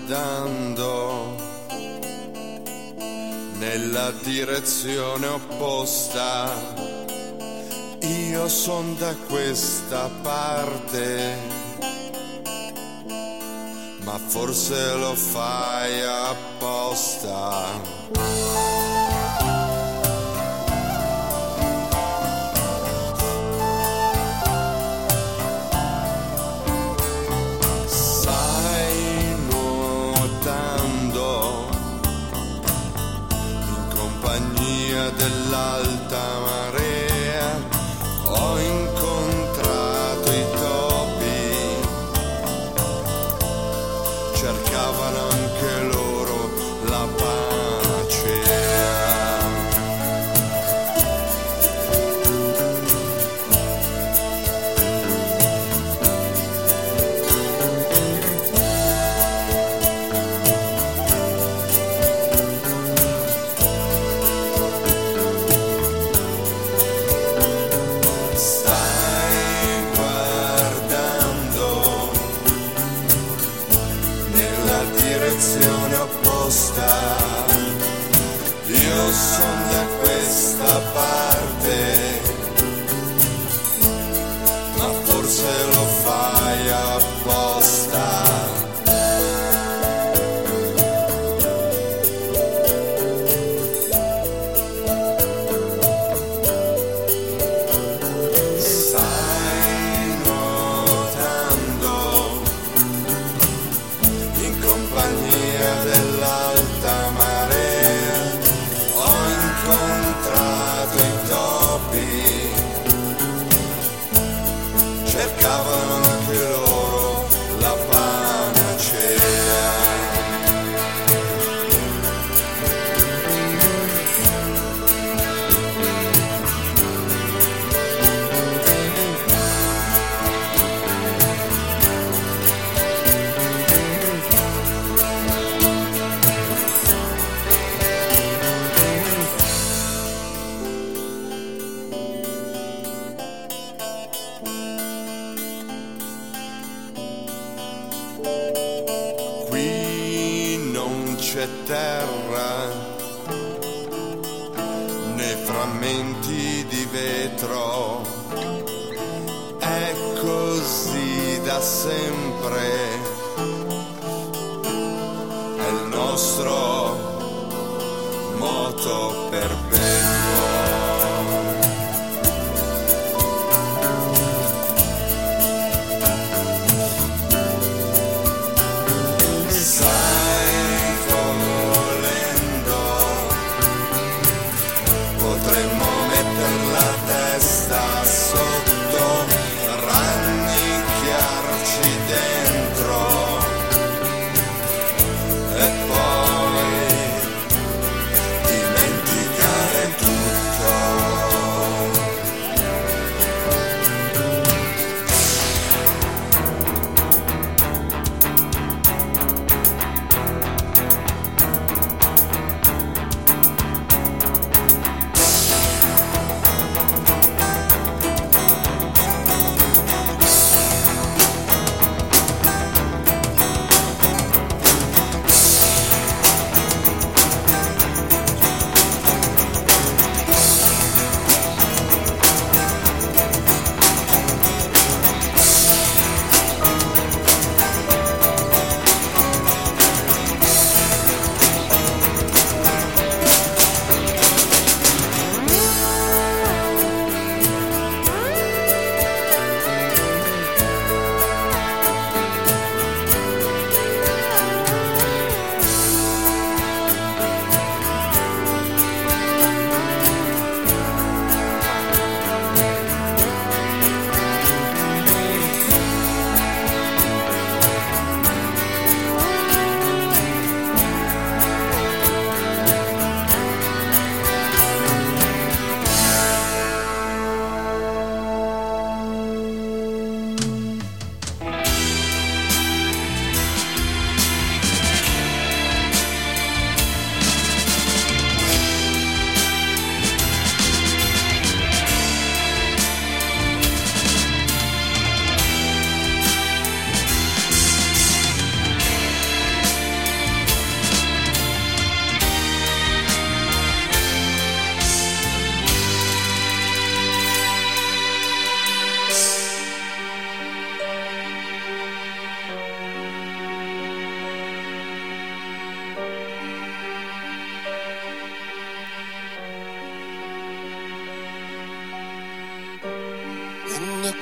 guardando nella direzione opposta, io son da questa parte, ma forse lo fai apposta. Dell'alta marea ho incontrato i topi, cercavano anche loro la pace. Io sono da questa parte, ma forse lo fai apposta. Cercavano anche loro la panacea. C'è terra né frammenti di vetro, è così da sempre, è il nostro moto perpetuo. Sotto, rannicchiarci dentro e poi dimenticare.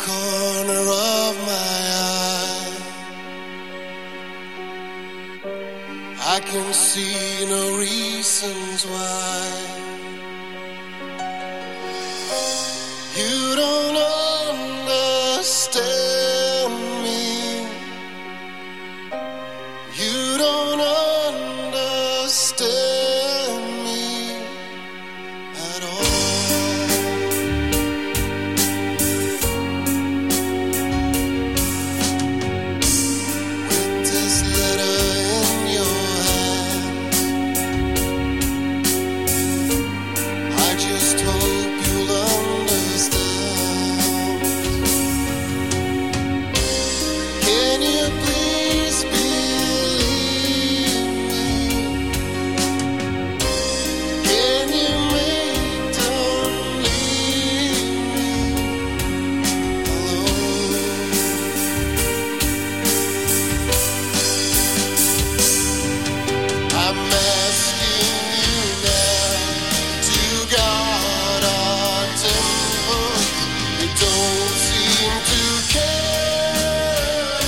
corner of my eye. I can see no reasons why. You don't understand me. You don't understand me at all. With this letter in your hand, I just hope you'll understand. Can you please believe me? Can you make them leave me alone? I'm asking you now to guard our temples. You don't seem to care.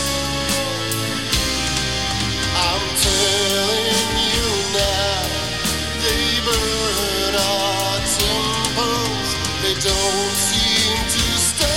I'm telling you now, they burn our temples. They don't seem to stay.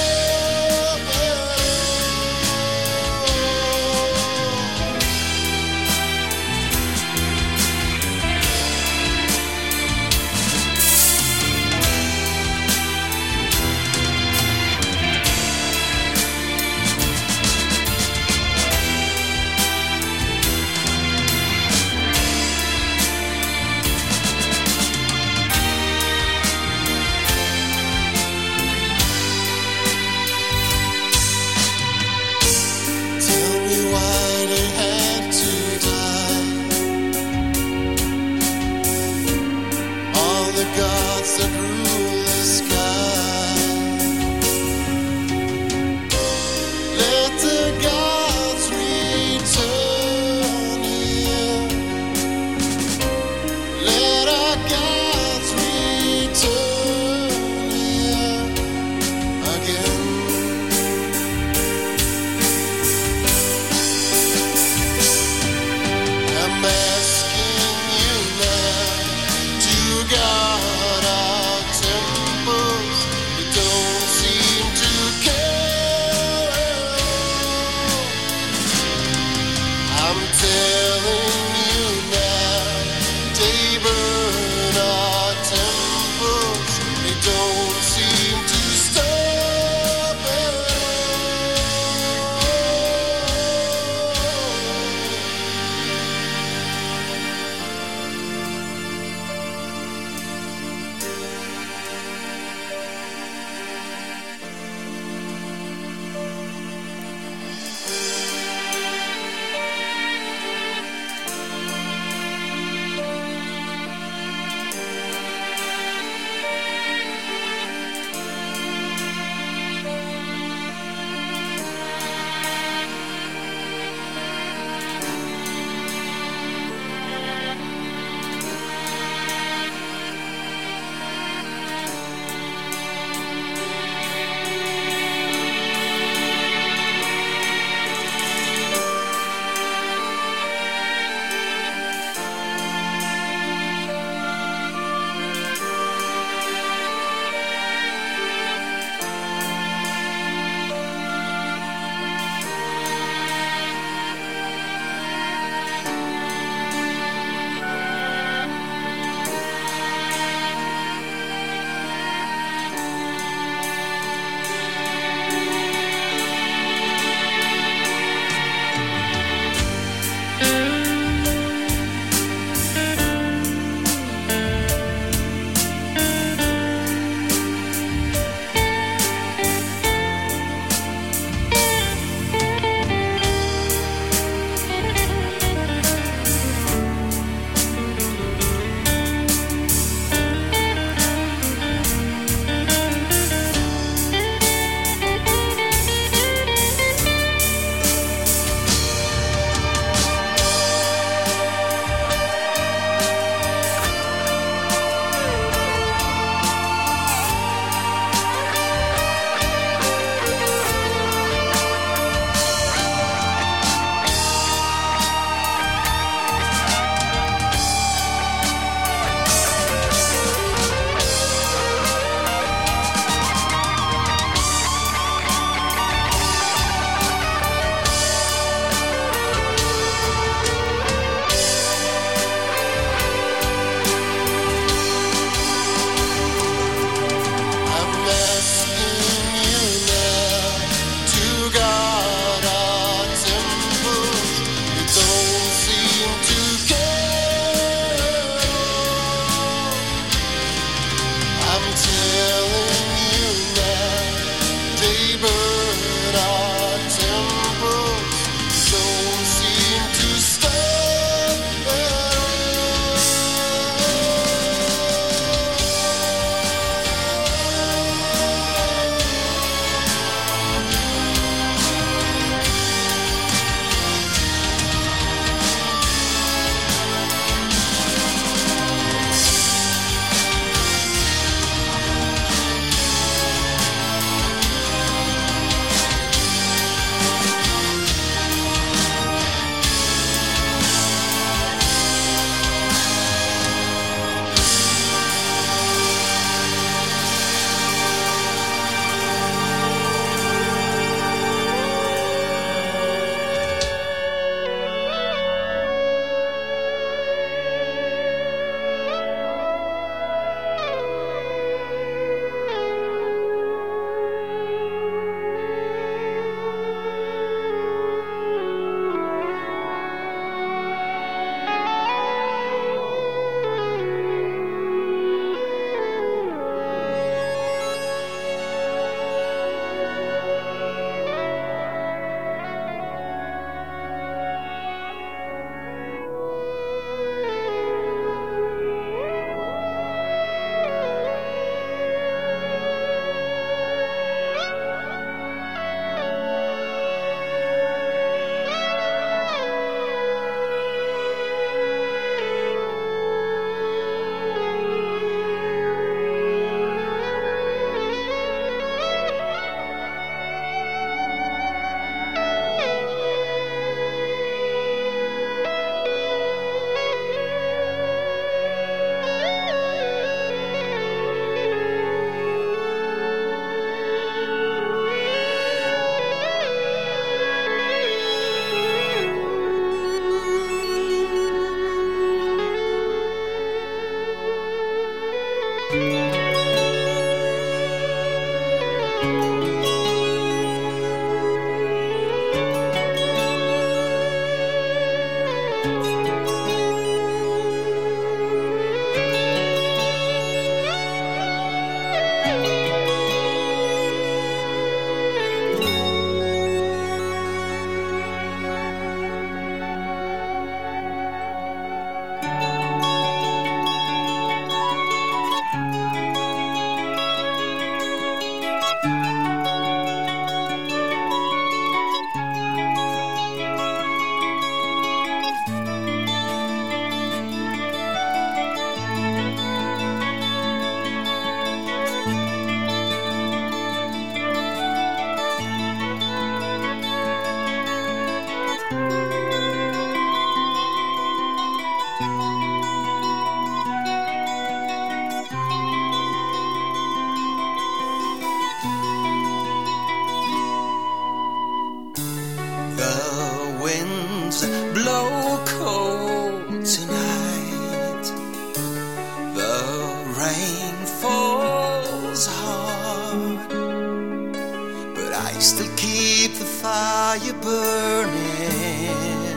heart, but I still keep the fire burning.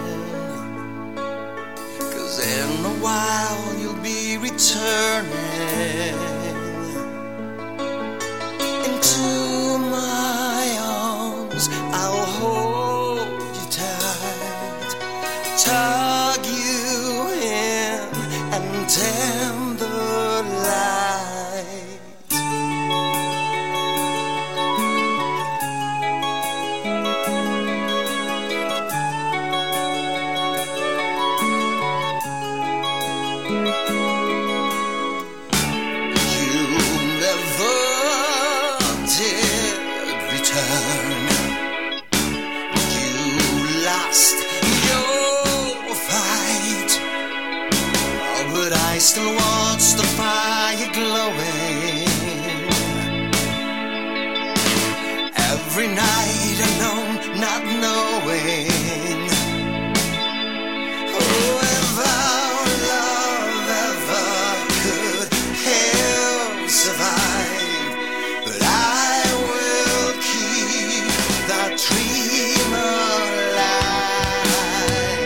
'Cause in a while you'll be returning into my arms. I'll hold you tight, tug you in and tender light. You never did return. You lost your fight, but I still watch the fire glowing every night alone, not knowing if our love ever could help survive. But I will keep that dream alive.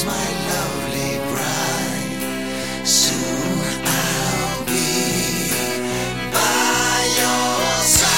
Close, my lovely bride. Soon I'll be by your side.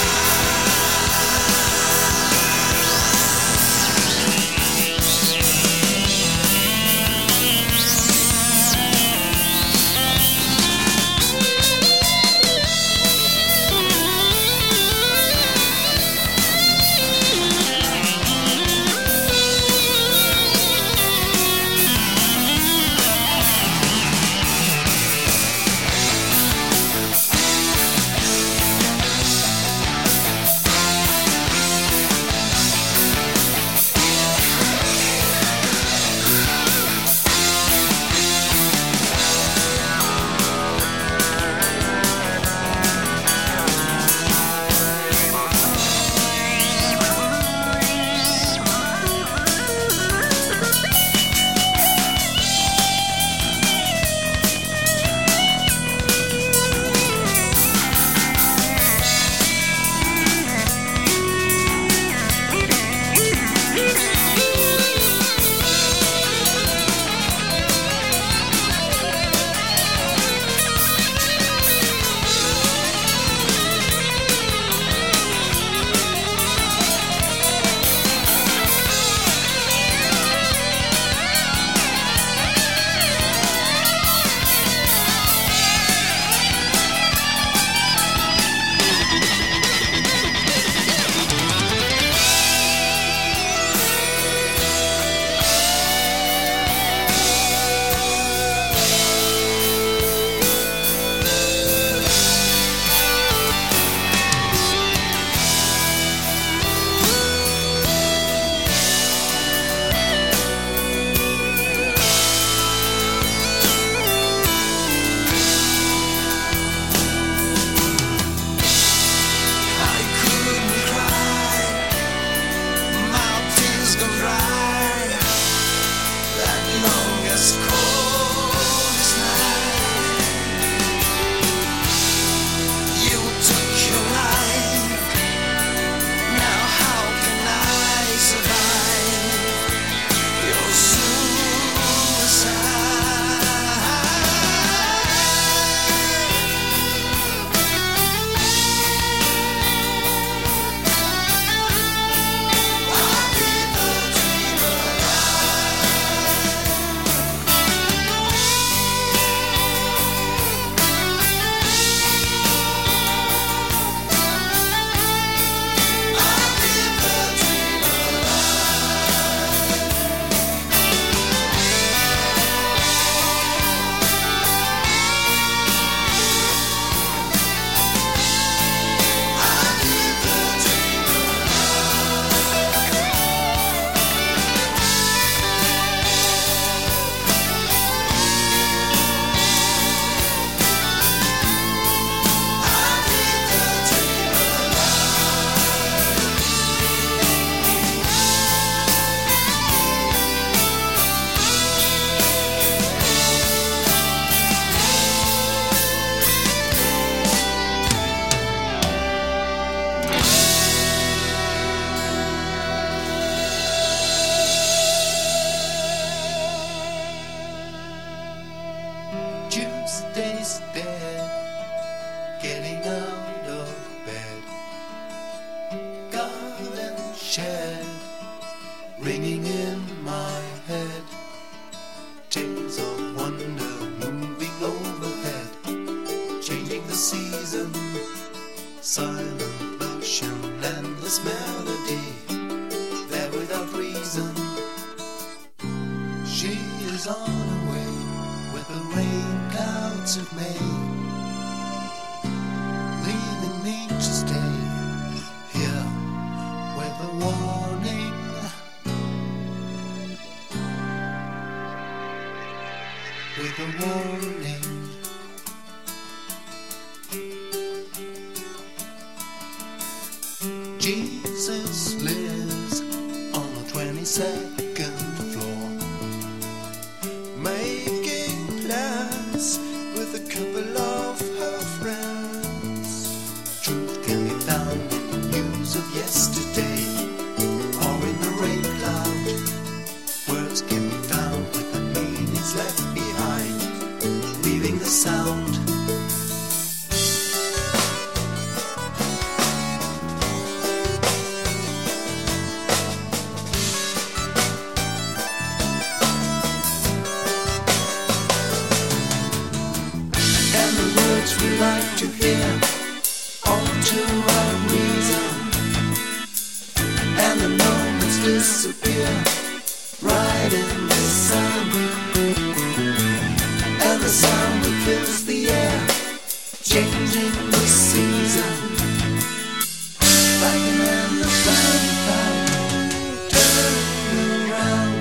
Tuesday's dead, getting out of bed. Garden shed, ringing in my head. Tales of wonder moving overhead, changing the season. Silent motion, endless melody, there without reason. She is on her way with the rain clouds of May, leaving me to stay here with a warning. With a warning. Jesus lives on the 22nd floor, making plans with a couple of her friends. Truth can be found in the news of yesterday, or in the rain cloud. Words can be found to hear, all to our reason. And the moments disappear right in the sun. And the sound that fills the air, changing the season. Like an end of flying cloud, turning around.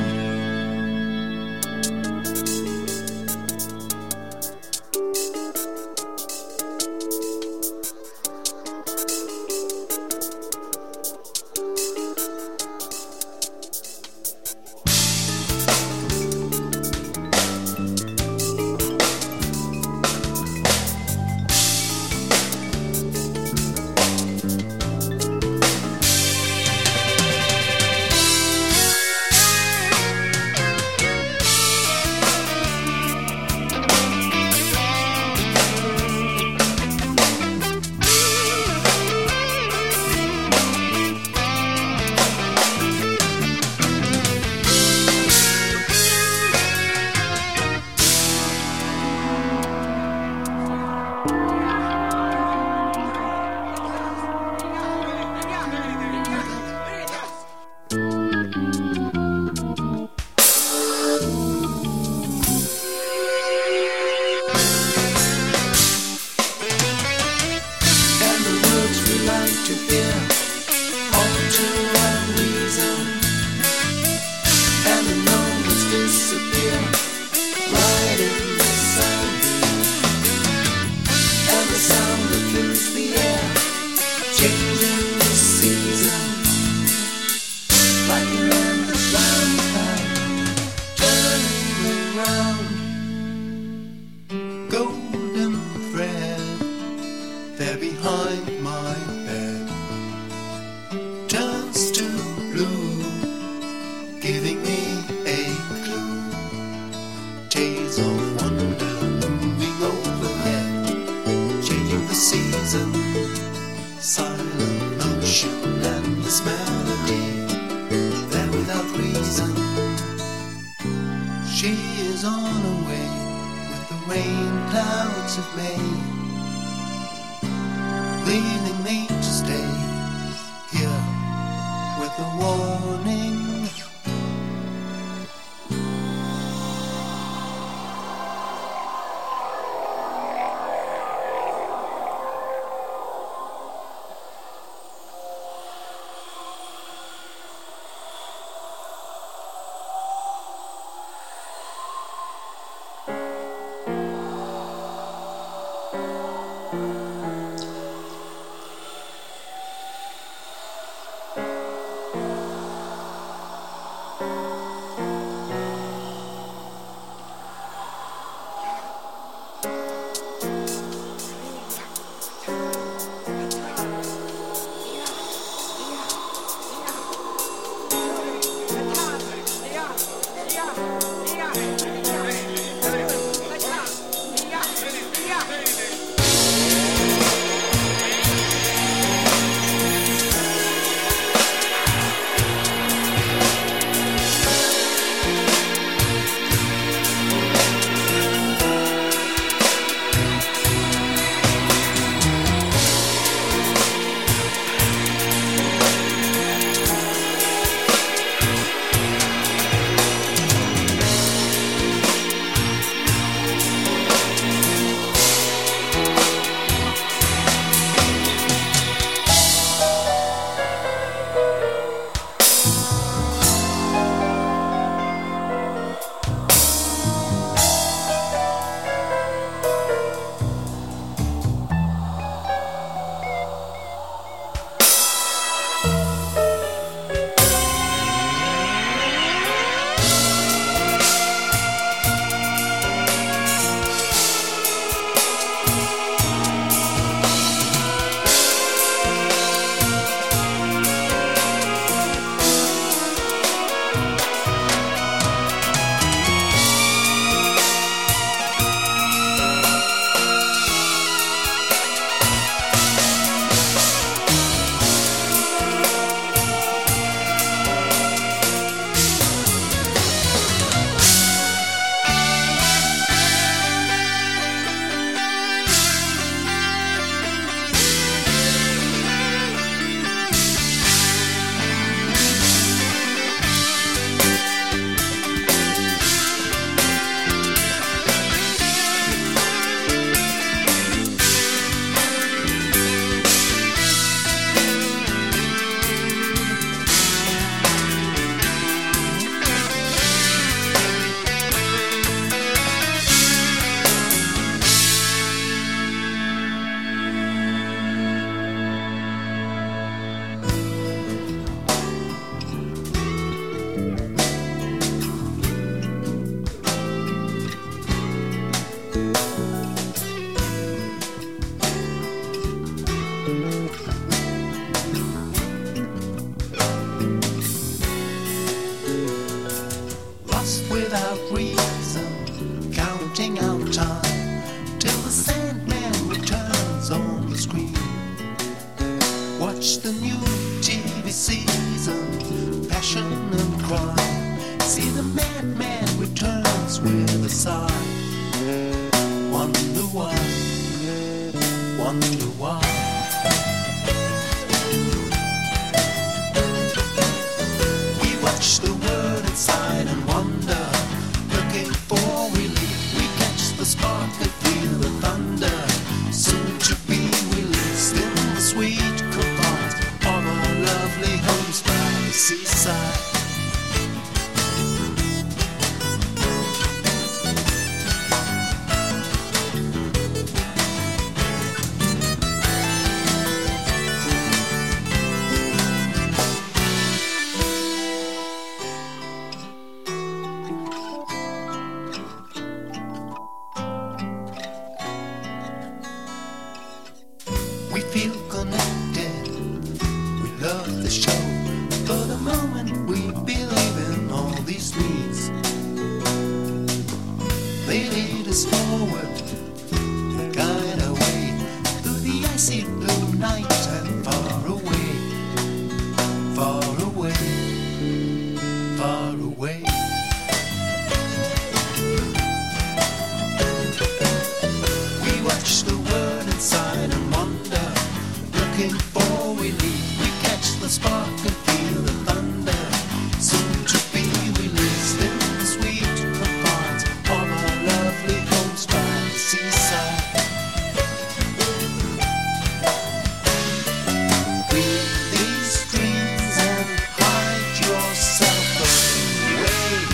See the madman returns with a sigh. Wonder why, wonder why. We watch the world inside and wonder, looking for relief. We catch the spark and feel the thunder, soon to be released in the sweet confines of our lovely homes by the seaside. We feel connected, we love the show. For the moment we believe in all these needs. They lead us forward, they guide our way through the icy blue night and far away, far away, far away. We watch the world inside and wonder, looking for relief. We catch the spark and feel the thunder, soon to be released in the sweet confines of our lovely homes by the seaside. Breathe these dreams and hide yourself away.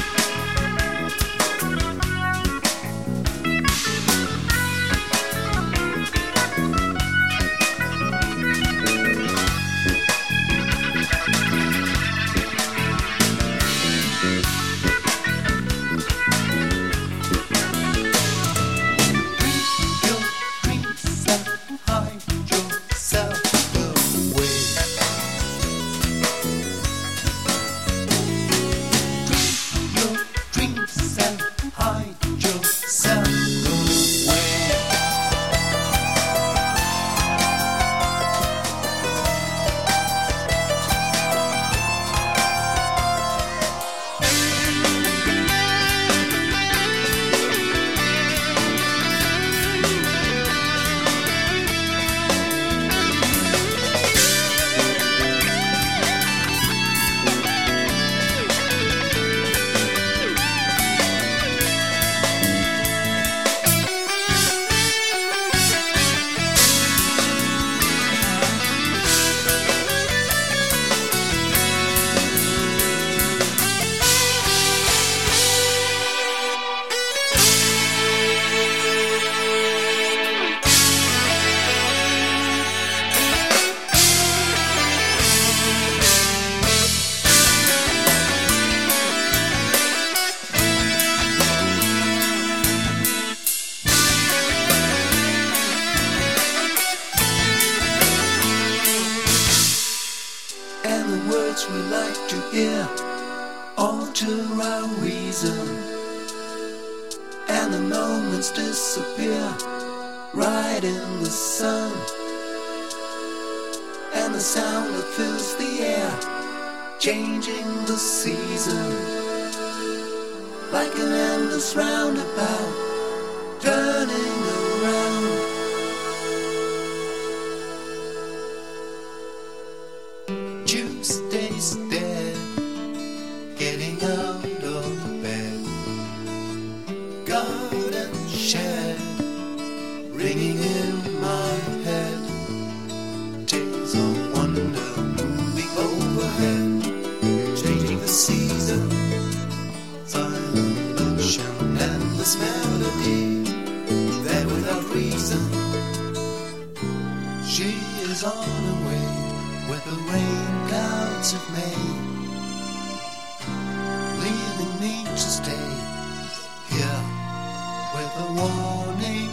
And the words we like to hear alter our reason, and the moments disappear right in the sun, and the sound that fills the air, changing the season, like an endless roundabout, turning around. Tuesday's dead, getting out of bed, garden shed, ringing in my head, tales of wonder moving overhead, changing the season, silent ocean, endless melody, there without reason, she is on her way with the rain clouds of May, leaving me to stay here with a warning.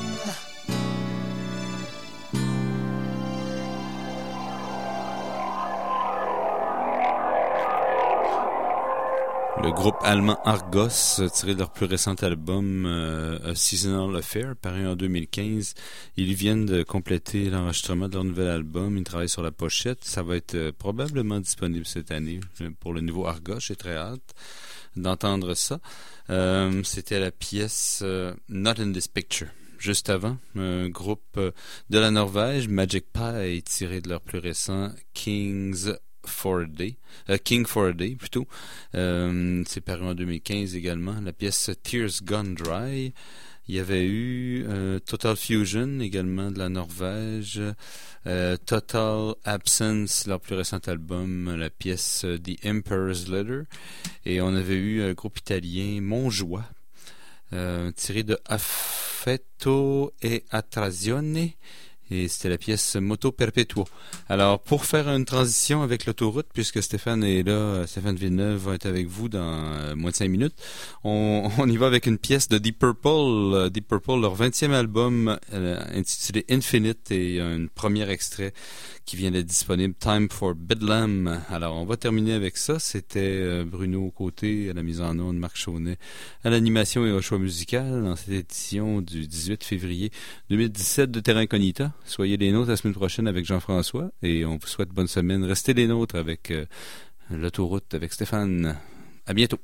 Le groupe allemand Argos, tiré de leur plus récent album A Seasonal Affair, paru en 2015. Ils viennent de compléter l'enregistrement de leur nouvel album. Ils travaillent sur la pochette. Ça va être probablement disponible cette année pour le nouveau Argos. J'ai très hâte. d'entendre ça. C'était la pièce Not in This Picture. Juste avant, un groupe de la Norvège, Magic Pie, tiré de leur plus récent King for a Day plutôt. C'est paru en 2015 également. La pièce Tears Gone Dry. Il y avait eu Total Fusion également de la Norvège. Total Absence, leur plus récent album, la pièce The Emperor's Letter. Et on avait eu un groupe italien, Monjoie, tiré de Affetto e Attrazione, et c'était la pièce Moto Perpetuo. Alors, pour faire une transition avec l'autoroute, puisque Stéphane est là, Stéphane Villeneuve va être avec vous dans moins de 5 minutes, on y va avec une pièce de Deep Purple. Deep Purple, leur 20e album intitulé Infinite, et un premier extrait qui vient d'être disponible, Time for Bedlam. Alors, on va terminer avec ça. C'était Bruno aux côtés, à la mise en onde, Marc Chaunet, à l'animation et au choix musical, dans cette édition du 18 février 2017 de Terra Incognita. Soyez les nôtres la semaine prochaine avec Jean-François, et on vous souhaite bonne semaine. Restez les nôtres avec l'autoroute avec Stéphane. À bientôt.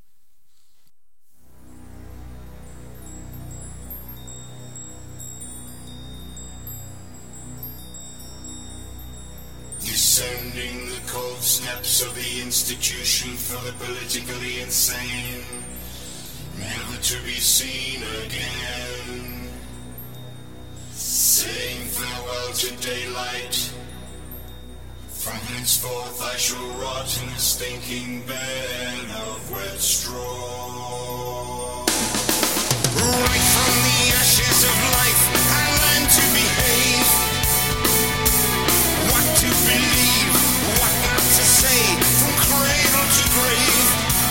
Descending the cold steps of the institution for the politically insane, never to be seen again. Saying farewell to daylight, from henceforth I shall rot in a stinking bed of wet straw. Right from the ashes of life I learned to behave, what to believe, what not to say, from cradle to grave.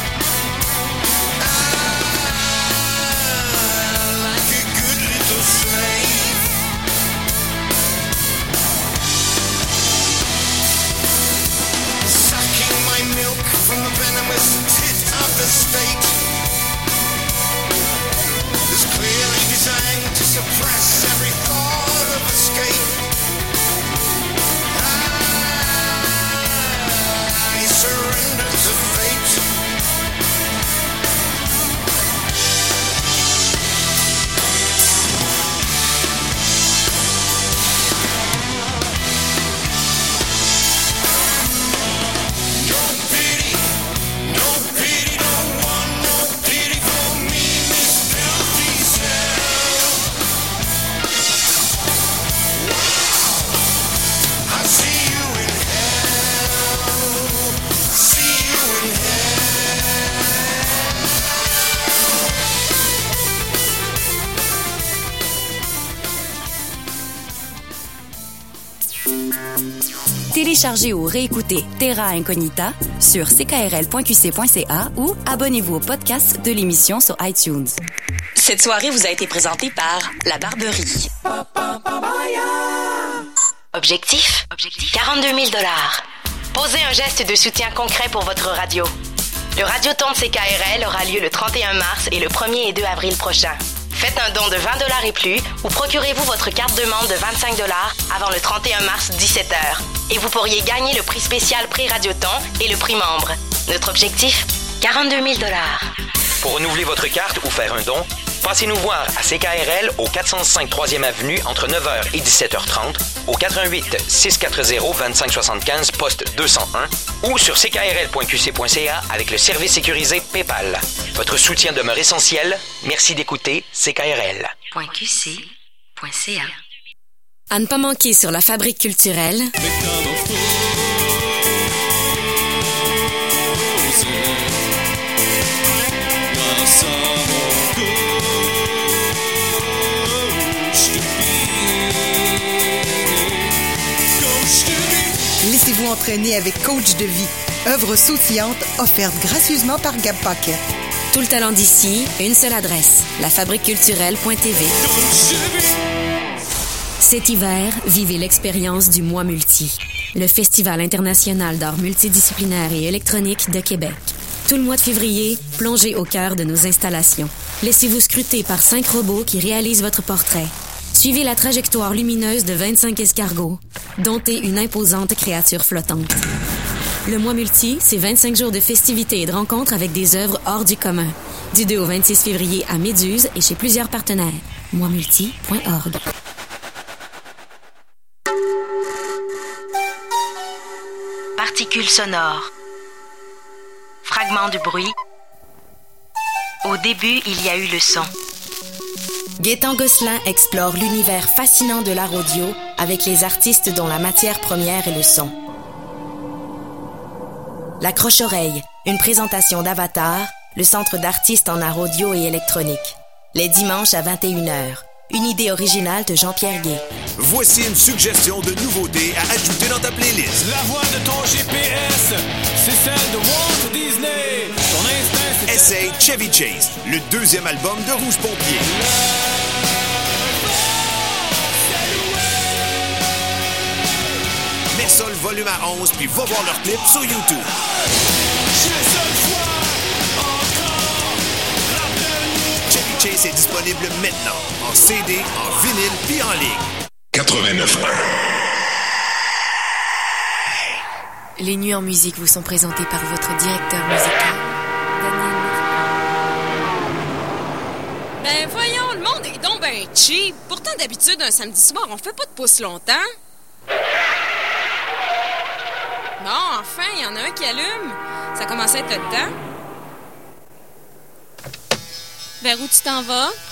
Like a good little slave, sucking my milk from the venomous tit of the state, is clearly designed to suppress every thought of escape. I surrender to fate. No pity, don't want no pity for me, Miss Filthy Cell. I see you in hell, see you in Téléchargez ou réécoutez Terra Incognita sur ckrl.qc.ca ou abonnez-vous au podcast de l'émission sur iTunes. Cette soirée vous a été présentée par La Barberie. Objectif 42 000 $. Posez un geste de soutien concret pour votre radio. Le Radioton de CKRL aura lieu le 31 mars et le 1er et 2 avril prochain. Faites un don de 20 $ et plus ou procurez-vous votre carte de membre de 25 $ avant le 31 mars 17h. Et vous pourriez gagner le prix spécial prix Radioton et le prix membre. Notre objectif, 42 000 $. Pour renouveler votre carte ou faire un don, passez nous voir à CKRL au 405 3e Avenue entre 9h et 17h30, au 88 640 2575 poste 201 ou sur ckrl.qc.ca avec le service sécurisé PayPal. Votre soutien demeure essentiel. Merci d'écouter CKRL. .qc.ca. À ne pas manquer sur la Fabrique culturelle. Laissez-vous entraîner avec Coach de vie, œuvre sautillante offerte gracieusement par Gab Paquet. Tout le talent d'ici, une seule adresse, lafabriqueculturelle.tv. Cet hiver, vivez l'expérience du Mois Multi, le Festival international d'art multidisciplinaire et électronique de Québec. Tout le mois de février, plongez au cœur de nos installations. Laissez-vous scruter par 5 robots qui réalisent votre portrait. Suivez la trajectoire lumineuse de 25 escargots. Domptez une imposante créature flottante. Le Mois Multi, c'est 25 jours de festivités et de rencontres avec des œuvres hors du commun. Du 2 au 26 février à Méduse et chez plusieurs partenaires. moismulti.org. Particules sonores. Fragments de bruit. Au début, il y a eu le son. Gaétan Gosselin explore l'univers fascinant de l'art audio avec les artistes dont la matière première est le son. La Croche-Oreille, une présentation d'Avatar, le centre d'artistes en art audio et électronique. Les dimanches à 21h. Une idée originale de Jean-Pierre Gué. Voici une suggestion de nouveautés à ajouter dans ta playlist. La voix de ton GPS, c'est celle de Walt Disney. Ton instinct, c'est... Essaye Chevy Chase, le deuxième album de Rouge Pompier. Mets ça le volume à 11 puis va voir leur clip sur YouTube. Chevy Chase est disponible maintenant, en CD, en vinyle puis en ligne. 89.1. Les Nuits en musique vous sont présentées par votre directeur musical, Daniel. Ben voyons, le monde est donc ben cheap. Pourtant, d'habitude, un samedi soir, on fait pas de pouce longtemps. Bon, enfin, il y en a un qui allume. Ça commence à être le temps. Vers où tu t'en vas?